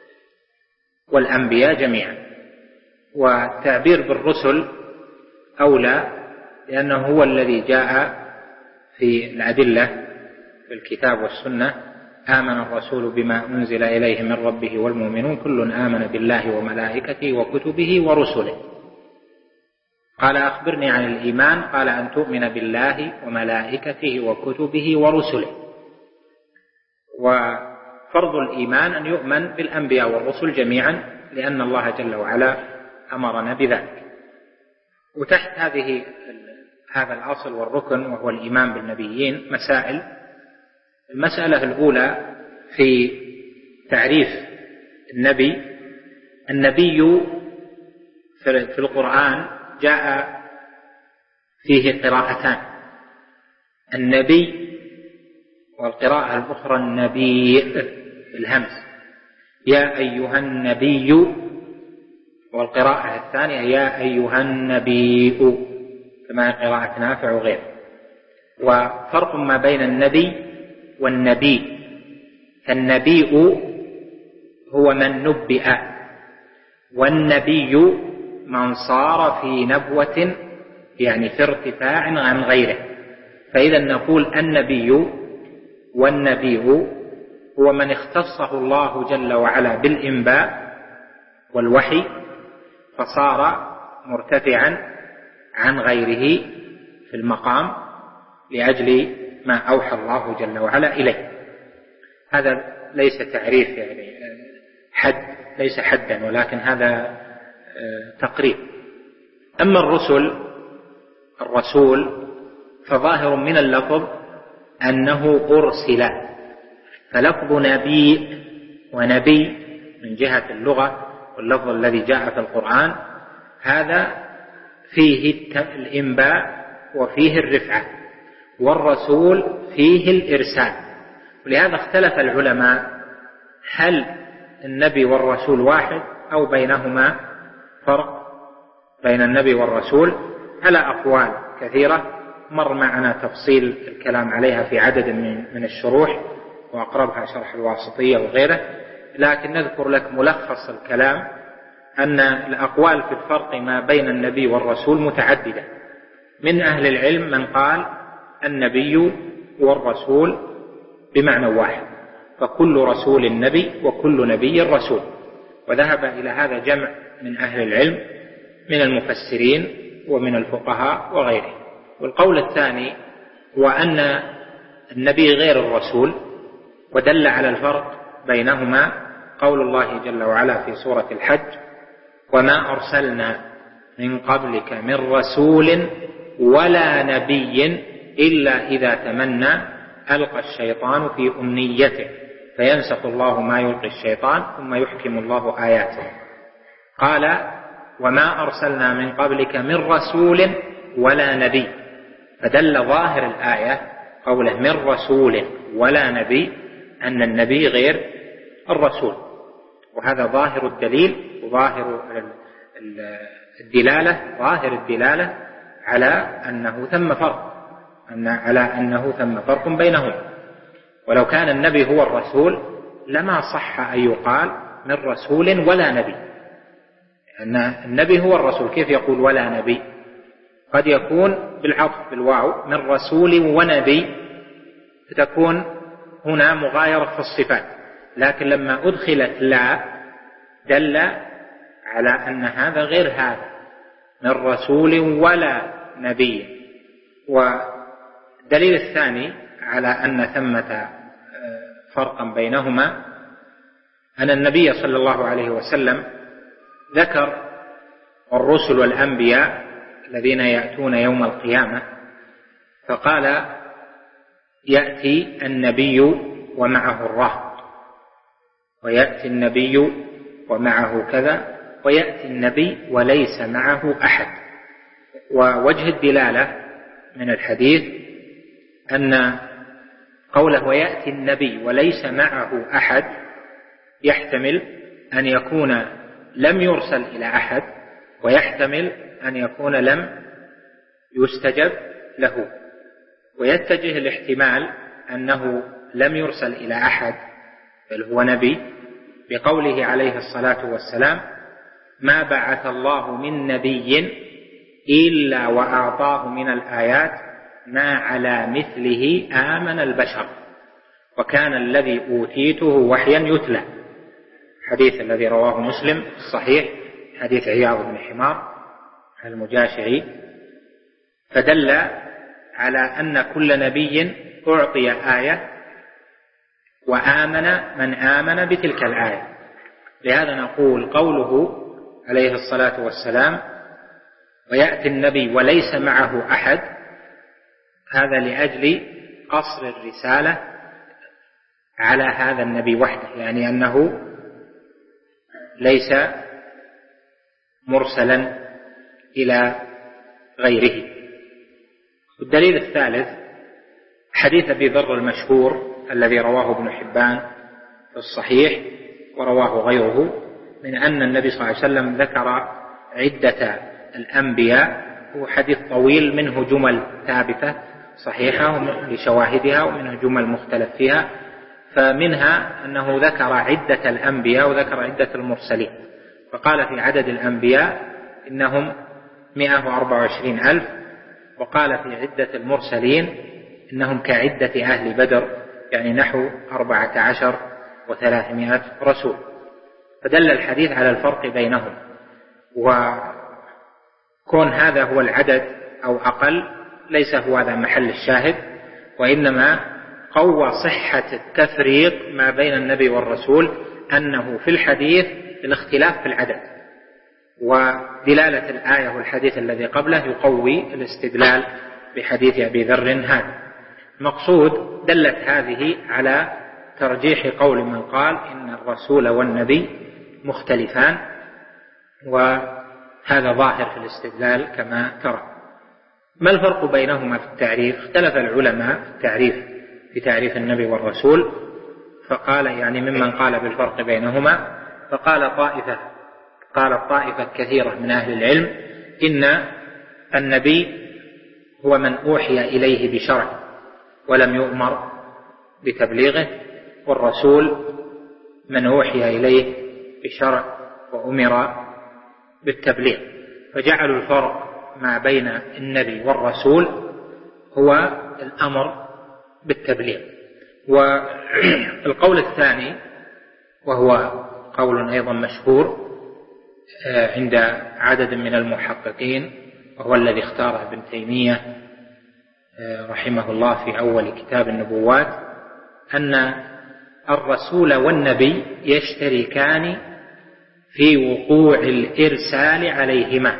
والأنبياء جميعا. والتعبير بالرسل أولى لأنه هو الذي جاء في الأدلة في الكتاب والسنة: آمن الرسول بما أنزل إليه من ربه والمؤمنون كل آمن بالله وملائكته وكتبه ورسله. قال: أخبرني عن الإيمان. قال: أن تؤمن بالله وملائكته وكتبه ورسله. وفرض الإيمان أن يؤمن بالأنبياء والرسل جميعا، لأن الله جل وعلا أمرنا بذلك. وتحت هذه هذا الأصل والركن وهو الإيمان بالنبيين مسائل. المسألة الأولى في تعريف النبي. النبي في القرآن جاء فيه قراءتان: النبي، والقراءة الأخرى النبي بالهمز. يا أيها النبي، والقراءة الثانية يا أيها النبي كما هي قراءة نافع وغيره. وفرق ما بين النبي والنبي، فالنبي هو من نبئ، والنبي من صار في نبوة يعني في ارتفاع عن غيره. فإذا نقول النبي والنبي هو من اختصه الله جل وعلا بالإنباء والوحي فصار مرتفعا عن غيره في المقام لأجل ما أوحى الله جل وعلا إليه. هذا ليس تعريف يعني حد، ليس حدا، ولكن هذا تقريب. أما الرسل الرسول فظاهر من اللفظ أنه أرسل، فلفظ نبي ونبي من جهة اللغة واللفظ الذي جاء في القرآن هذا فيه الإنباء وفيه الرفعة، والرسول فيه الإرسال. ولهذا اختلف العلماء هل النبي والرسول واحد أو بينهما فرق بين النبي والرسول على أقوال كثيرة مر معنا تفصيل الكلام عليها في عدد من الشروح وأقربها شرح الواسطية وغيره، لكن نذكر لك ملخص الكلام أن الأقوال في الفرق ما بين النبي والرسول متعددة. من أهل العلم من قال النبي والرسول بمعنى واحد، فكل رسول نبي وكل نبي رسول، وذهب إلى هذا جمع من أهل العلم من المفسرين ومن الفقهاء وغيره. والقول الثاني هو أن النبي غير الرسول، ودل على الفرق بينهما قول الله جل وعلا في سورة الحج: وما أرسلنا من قبلك من رسول ولا نبي إلا إذا تمنى ألقى الشيطان في أمنيته فينسخ الله ما يلقي الشيطان ثم يحكم الله آياته. قال: وما أرسلنا من قبلك من رسول ولا نبي، فدل ظاهر الآية قوله من رسول ولا نبي أن النبي غير الرسول، وهذا ظاهر الدليل وظاهر الدلالة ظاهر الدلالة على أنه ثم فرق أن على أنه ثم فرق بينهم. ولو كان النبي هو الرسول لما صح أن يقال من رسول ولا نبي، لأن النبي هو الرسول، كيف يقول ولا نبي؟ قد يكون بالعطف بالواو من رسول ونبي فتكون هنا مغايرة في الصفات، لكن لما أدخلت لا دل على أن هذا غير هذا، من رسول ولا نبي. والدليل الثاني على أن ثمة فرقا بينهما أن النبي صلى الله عليه وسلم ذكر الرسل والأنبياء الذين يأتون يوم القيامة، فقال: يأتي النبي ومعه الرهط، ويأتي النبي ومعه كذا، ويأتي النبي وليس معه أحد. ووجه الدلالة من الحديث أن قوله ويأتي النبي وليس معه أحد يحتمل أن يكون لم يرسل إلى أحد، ويحتمل أن يكون لم يستجب له، ويتجه الاحتمال أنه لم يرسل إلى أحد بل هو نبي بقوله عليه الصلاة والسلام: ما بعث الله من نبي إلا وأعطاه من الآيات ما على مثله آمن البشر، وكان الذي أوتيته وحيا يتلى. حديث الذي رواه مسلم الصحيح، حديث عياض بن حمار المجاشعي. فدل على أن كل نبي أعطي آية وآمن من آمن بتلك الآية. لهذا نقول قوله عليه الصلاة والسلام ويأتي النبي وليس معه أحد، هذا لأجل قصر الرسالة على هذا النبي وحده، يعني أنه ليس مرسلا إلى غيره. الدليل الثالث حديث أبي ذر المشهور الذي رواه ابن حبان في الصحيح ورواه غيره، من أن النبي صلى الله عليه وسلم ذكر عدة الأنبياء، هو حديث طويل منه جمل ثابتة صحيحة لشواهدها ومنه جمل مختلف فيها، فمنها أنه ذكر عدة الأنبياء وذكر عدة المرسلين، فقال في عدد الأنبياء إنهم مئة وأربعة وعشرين ألف، وقال في عدة المرسلين إنهم كعدة أهل بدر، يعني نحو أربعة عشر وثلاثمائة رسول. فدل الحديث على الفرق بينهم، وكون هذا هو العدد أو أقل ليس هو هذا محل الشاهد، وإنما قوى صحة التفريق ما بين النبي والرسول أنه في الحديث الاختلاف في العدد، ودلالة الآية والحديث الذي قبله يقوي الاستدلال بحديث أبي ذر هذا. المقصود دلت هذه على ترجيح قول من قال إن الرسول والنبي مختلفان، وهذا ظاهر في الاستدلال كما ترى. ما الفرق بينهما في التعريف؟ اختلف العلماء في التعريف في تعريف النبي والرسول، فقال يعني ممن قال بالفرق بينهما، فقال طائفة قال طائفة كثيرة من أهل العلم إن النبي هو من أوحي إليه بشرع ولم يؤمر بتبليغه، والرسول من أوحي إليه بشرع وأمر بالتبليغ، فجعلوا الفرق ما بين النبي والرسول هو الأمر بالتبليغ. والقول الثاني وهو قول أيضا مشهور عند عدد من المحققين، وهو الذي اختاره ابن تيمية رحمه الله في أول كتاب النبوات، أن الرسول والنبي يشتركان في وقوع الإرسال عليهما،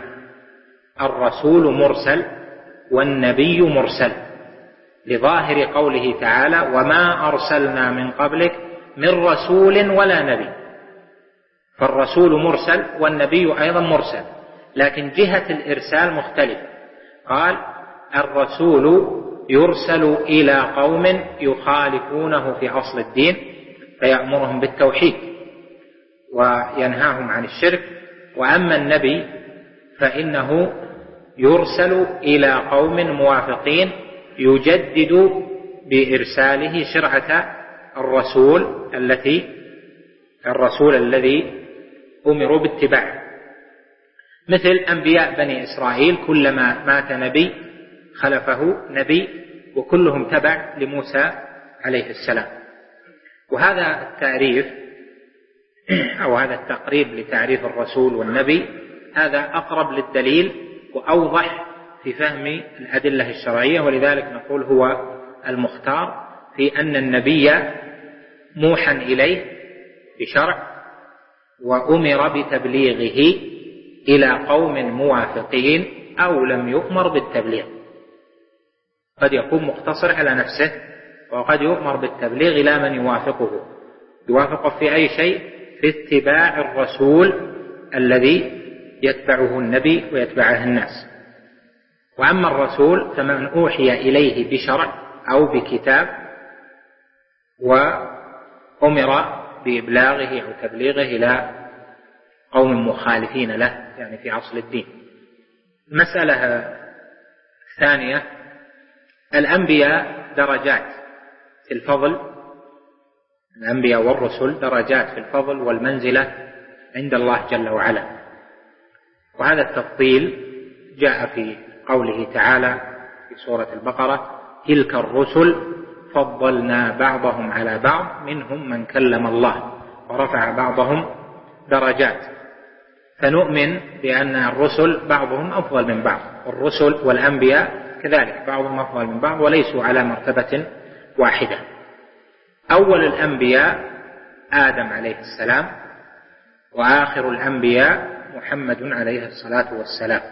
الرسول مرسل والنبي مرسل، لظاهر قوله تعالى وما أرسلنا من قبلك من رسول ولا نبي، فالرسول مرسل والنبي أيضا مرسل، لكن جهة الإرسال مختلفة. قال الرسول يرسل إلى قوم يخالفونه في أصل الدين فيأمرهم بالتوحيد وينهاهم عن الشرك، وأما النبي فإنه يرسل إلى قوم موافقين يجدد بإرساله شرعة الرسول التي الرسول الذي أمروا باتباعه، مثل أنبياء بني إسرائيل كلما مات نبي خلفه نبي، وكلهم تبع لموسى عليه السلام. وهذا التعريف أو هذا التقريب لتعريف الرسول والنبي هذا أقرب للدليل وأوضح في فهم الأدلة الشرعية، ولذلك نقول هو المختار في أن النبي موحى إليه بشرع وأمر بتبليغه إلى قوم موافقين أو لم يؤمر بالتبليغ، قد يكون مقتصر على نفسه وقد يؤمر بالتبليغ إلى من يوافقه، يوافقه في أي شيء؟ في اتباع الرسول الذي يتبعه النبي ويتبعه الناس. وأما الرسول فمن أوحي إليه بشرع أو بكتاب وأمر بإبلاغه أو تبليغه إلى قوم مخالفين له، يعني في أصل الدين. المسألة الثانية، الأنبياء درجات في الفضل، الأنبياء والرسل درجات في الفضل والمنزلة عند الله جل وعلا، وهذا التفضيل جاء في قوله تعالى في سورة البقرة تلك الرسل فضلنا بعضهم على بعض منهم من كلم الله ورفع بعضهم درجات، فنؤمن بأن الرسل بعضهم أفضل من بعض، الرسل والأنبياء كذلك بعضهم أفضل من بعض وليسوا على مرتبة واحدة. أول الأنبياء آدم عليه السلام، وآخر الأنبياء محمد عليه الصلاة والسلام،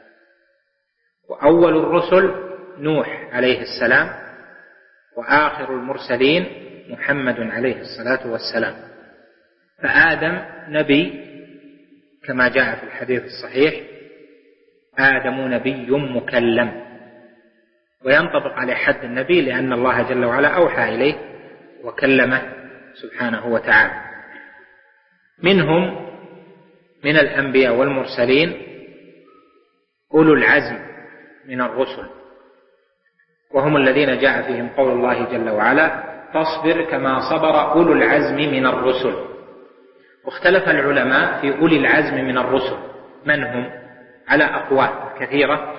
وأول الرسل نوح عليه السلام، وآخر المرسلين محمد عليه الصلاة والسلام. فآدم نبي كما جاء في الحديث الصحيح آدم نبي مكلم، وينطبق عليه حد النبي لأن الله جل وعلا أوحى إليه وكلمه سبحانه وتعالى. منهم من الأنبياء والمرسلين أولو العزم من الرسل، وهم الذين جاء فيهم قول الله جل وعلا فاصبر كما صبر أولو العزم من الرسل. واختلف العلماء في أولي العزم من الرسل من هم على أقوال كثيرة.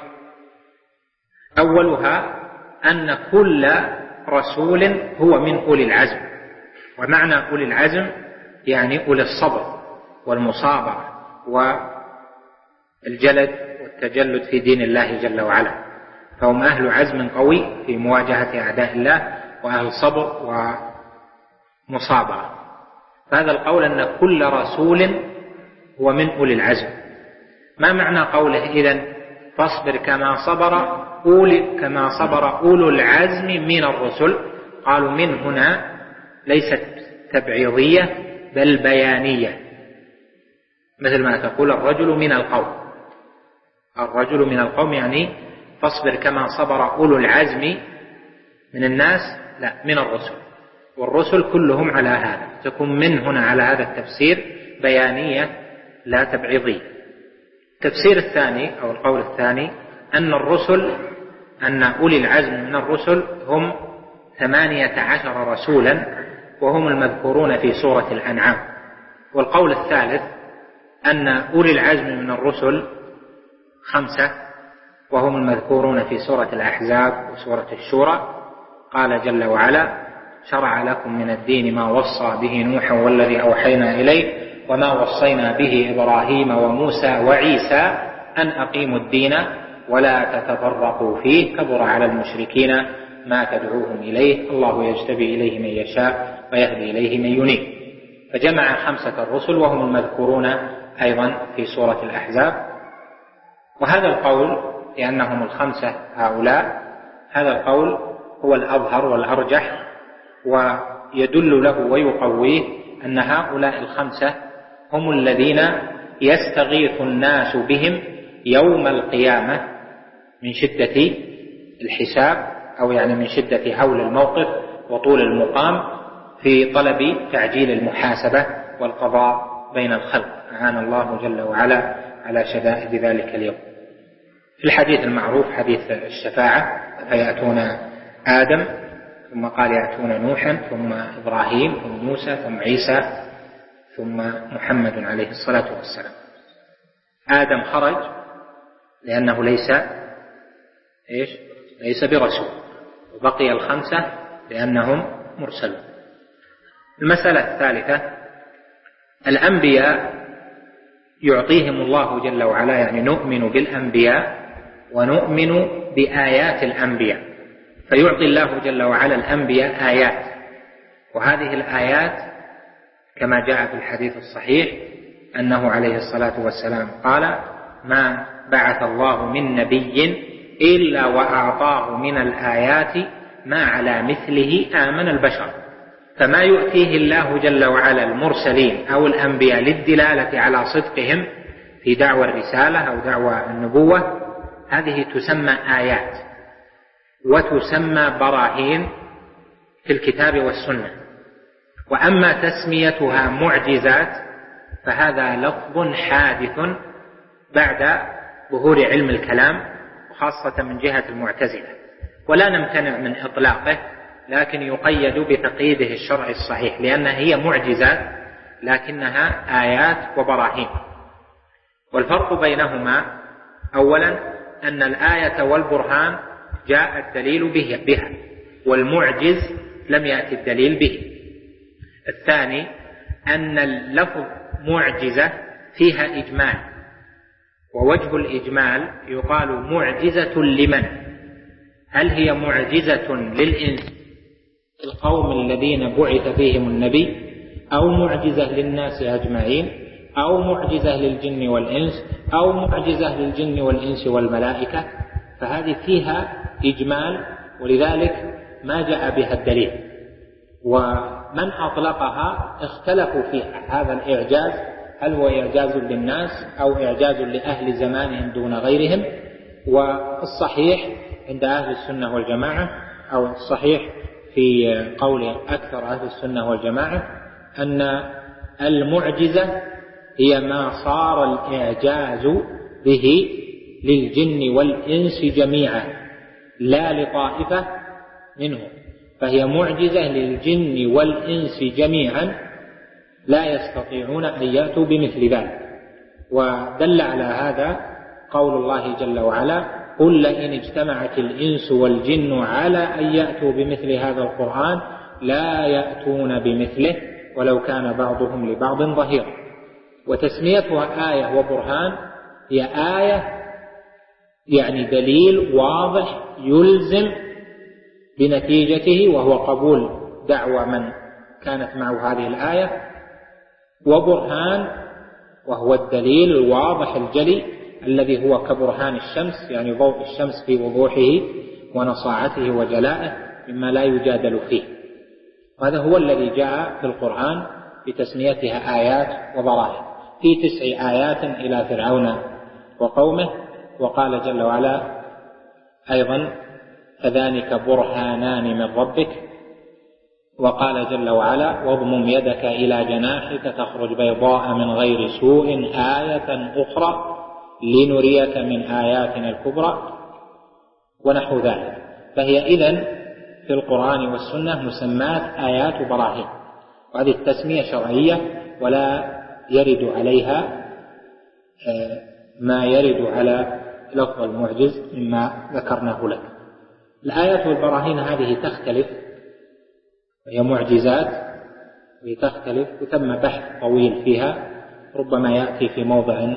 أولها أن كل رسول هو من أولي العزم، ومعنى أولي العزم يعني أولي الصبر والمصابرة والجلد والتجلد في دين الله جل وعلا، فهم أهل عزم قوي في مواجهة أعداء الله وأهل صبر ومصابرة. فهذا القول أن كل رسول هو من أولي العزم. ما معنى قوله إذن فاصبر كما صبر أولي كما صبر أولو العزم من الرسل؟ قالوا من هنا ليست تبعيضية بل بيانية، مثل ما تقول الرجل من القوم، الرجل من القوم يعني فاصبر كما صبر أولو العزم من الناس، لا من الرسل، والرسل كلهم على هذا، تكون من هنا على هذا التفسير بيانية لا تبعيضية. التفسير الثاني أو القول الثاني أن الرسل أن أولي العزم من الرسل هم ثمانية عشر رسولا وهم المذكورون في سورة الأنعام. والقول الثالث أن أولي العزم من الرسل خمسة وهم المذكورون في سورة الأحزاب وسورة الشورى. قال جل وعلا شرع لكم من الدين ما وصى به نوحا والذي أوحينا إليه وما وصينا به إبراهيم وموسى وعيسى أن أقيموا الدين ولا تتفرقوا فيه كبر على المشركين ما تدعوهم إليه الله يجتبي إليه من يشاء ويهدي إليه من ينيب. فجمع خمسة الرسل وهم المذكورون أيضا في سورة الأحزاب. وهذا القول لأنهم الخمسة هؤلاء، هذا القول هو الأظهر والأرجح، ويدل له ويقويه أن هؤلاء الخمسة هم الذين يستغيث الناس بهم يوم القيامة من شدة الحساب، أو يعني من شدة هول الموقف وطول المقام في طلب تعجيل المحاسبة والقضاء بين الخلق. أعان الله جل وعلا على شدائد ذلك اليوم. في الحديث المعروف حديث الشفاعة فيأتون آدم ثم قال يأتون نوحا ثم إبراهيم ثم موسى ثم عيسى ثم محمد عليه الصلاة والسلام. آدم خرج لأنه ليس إيش؟ ليس برسول، وبقي الخمسة لأنهم مرسلون. المسألة الثالثة الأنبياء يعطيهم الله جل وعلا، يعني نؤمن بالأنبياء ونؤمن بآيات الأنبياء، فيعطي الله جل وعلا الأنبياء آيات، وهذه الآيات كما جاء في الحديث الصحيح أنه عليه الصلاة والسلام قال ما بعث الله من نبي إلا وأعطاه من الآيات ما على مثله آمن البشر. فما يؤتيه الله جل وعلا المرسلين أو الأنبياء للدلالة على صدقهم في دعوى الرسالة أو دعوى النبوة هذه تسمى آيات وتسمى براهين في الكتاب والسنة. وأما تسميتها معجزات فهذا لفظ حادث بعد ظهور علم الكلام وخاصة من جهة المعتزلة، ولا نمتنع من إطلاقه، لكن يقيد بتقييده الشرعي الصحيح، لأنها هي معجزات لكنها آيات وبراهين. والفرق بينهما أولا أن الآية والبرهان جاء الدليل بها، والمعجز لم يأتي الدليل به. الثاني أن اللفظ معجزة فيها إجمال، ووجه الإجمال يقال معجزة لمن؟ هل هي معجزة للإنس القوم الذين بعث فيهم النبي، أو معجزة للناس أجمعين، أو معجزة للجن والإنس، أو معجزة للجن والإنس والملائكة؟ فهذه فيها إجمال، ولذلك ما جاء بها الدليل. ومن أطلقها اختلفوا في هذا الإعجاز، هل هو إعجاز للناس أو إعجاز لأهل زمانهم دون غيرهم؟ والصحيح عند أهل السنة والجماعة، أو الصحيح في قول أكثر أهل السنة والجماعة، أن المعجزة هي ما صار الإعجاز به للجن والإنس جميعا لا لطائفة منهم، فهي معجزة للجن والإنس جميعا لا يستطيعون أن يأتوا بمثل ذلك. ودل على هذا قول الله جل وعلا: قل لئن اجتمعت الإنس والجن على أن يأتوا بمثل هذا القرآن لا يأتون بمثله ولو كان بعضهم لبعض ظهيرا. وتسميتها آية وبرهان هي آية يعني دليل واضح يلزم بنتيجته، وهو قبول دعوى من كانت معه هذه الآية، وبرهان وهو الدليل الواضح الجلي الذي هو كبرهان الشمس، يعني ضوء الشمس في وضوحه ونصاعته وجلائه مما لا يجادل فيه. هذا هو الذي جاء في القرآن بتسميتها آيات وبراهين. في تسع آيات إلى فرعون وقومه، وقال جل وعلا أيضا: فذلك برهانان من ربك. وقال جل وعلا: واضمم يدك إلى جناحك تخرج بيضاء من غير سوء آية أخرى لنريك من آياتنا الكبرى، ونحو ذلك. فهي إذن في القرآن والسنة مسمات آيات وبراهين، وهذه التسمية شرعية ولا يرد عليها ما يرد على لفظ المعجز مما ذكرناه لك. الآيات والبراهين هذه تختلف، هي معجزات وتختلف، وتم بحث طويل فيها ربما يأتي في موضع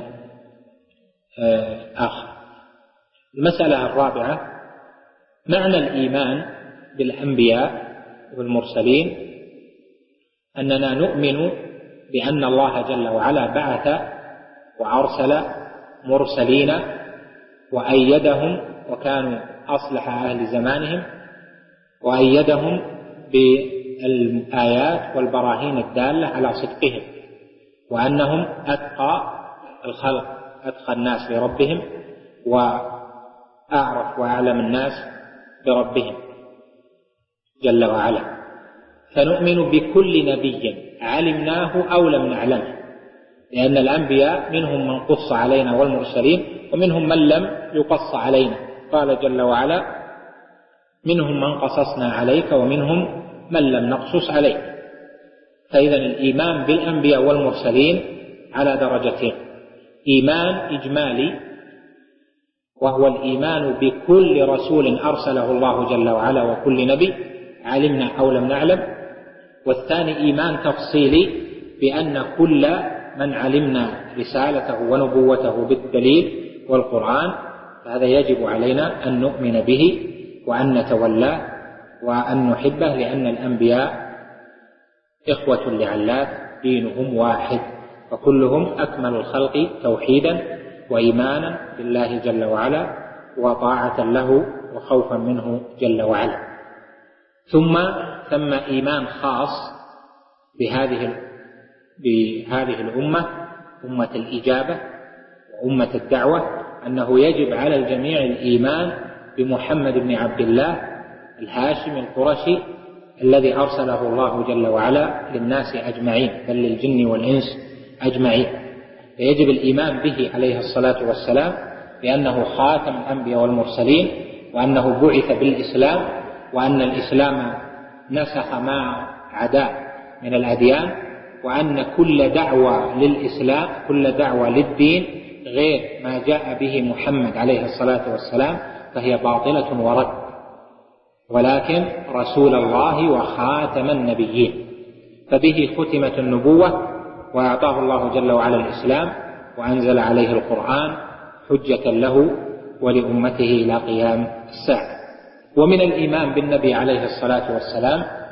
آخر. المسألة الرابعة: معنى الإيمان بالأنبياء والمرسلين أننا نؤمن بأن الله جل وعلا بعث وأرسل مرسلين وأيدهم، وكانوا أصلح أهل زمانهم، وأيدهم بالآيات والبراهين الدالة على صدقهم، وأنهم أتقى الخلق، أتقى الناس لربهم، وأعرف وأعلم الناس بربهم جل وعلا. فنؤمن بكل نبي علمناه أو لم نعلمه، لأن الأنبياء منهم من قص علينا والمرسلين، ومنهم من لم يقص علينا. قال جل وعلا: منهم من قصصنا عليك ومنهم من لم نقصص عليك. فإذا الإيمان بالأنبياء والمرسلين على درجتين: إيمان إجمالي وهو الإيمان بكل رسول أرسله الله جل وعلا وكل نبي علمنا أو لم نعلم، والثاني إيمان تفصيلي بأن كل من علمنا رسالته ونبوته بالدليل والقرآن فهذا يجب علينا أن نؤمن به وأن نتولاه وأن نحبه، لأن الأنبياء إخوة لعلات دينهم واحد، وكلهم أكمل الخلق توحيدا وإيمانا بالله جل وعلا وطاعة له وخوفا منه جل وعلا. ثم ثم إيمان خاص بهذه بهذه الأمة، أمة الإجابة وأمة الدعوة، أنه يجب على الجميع الإيمان بمحمد بن عبد الله الهاشمي القرشي الذي أرسله الله جل وعلا للناس أجمعين، بل للجن والإنس أجمعين. فيجب الإيمان به عليه الصلاة والسلام بأنه خاتم الأنبياء والمرسلين، وأنه بعث بالإسلام، وأن الإسلام نسخ ما عداه من الأديان، وأن كل دعوة للإسلام، كل دعوة للدين غير ما جاء به محمد عليه الصلاة والسلام فهي باطلة ورد، ولكن رسول الله وخاتم النبيين، فبه ختمت النبوة، وأعطاه الله جل وعلا الإسلام، وأنزل عليه القرآن حجة له ولأمته إلى قيام الساعة. ومن الإيمان بالنبي عليه الصلاة والسلام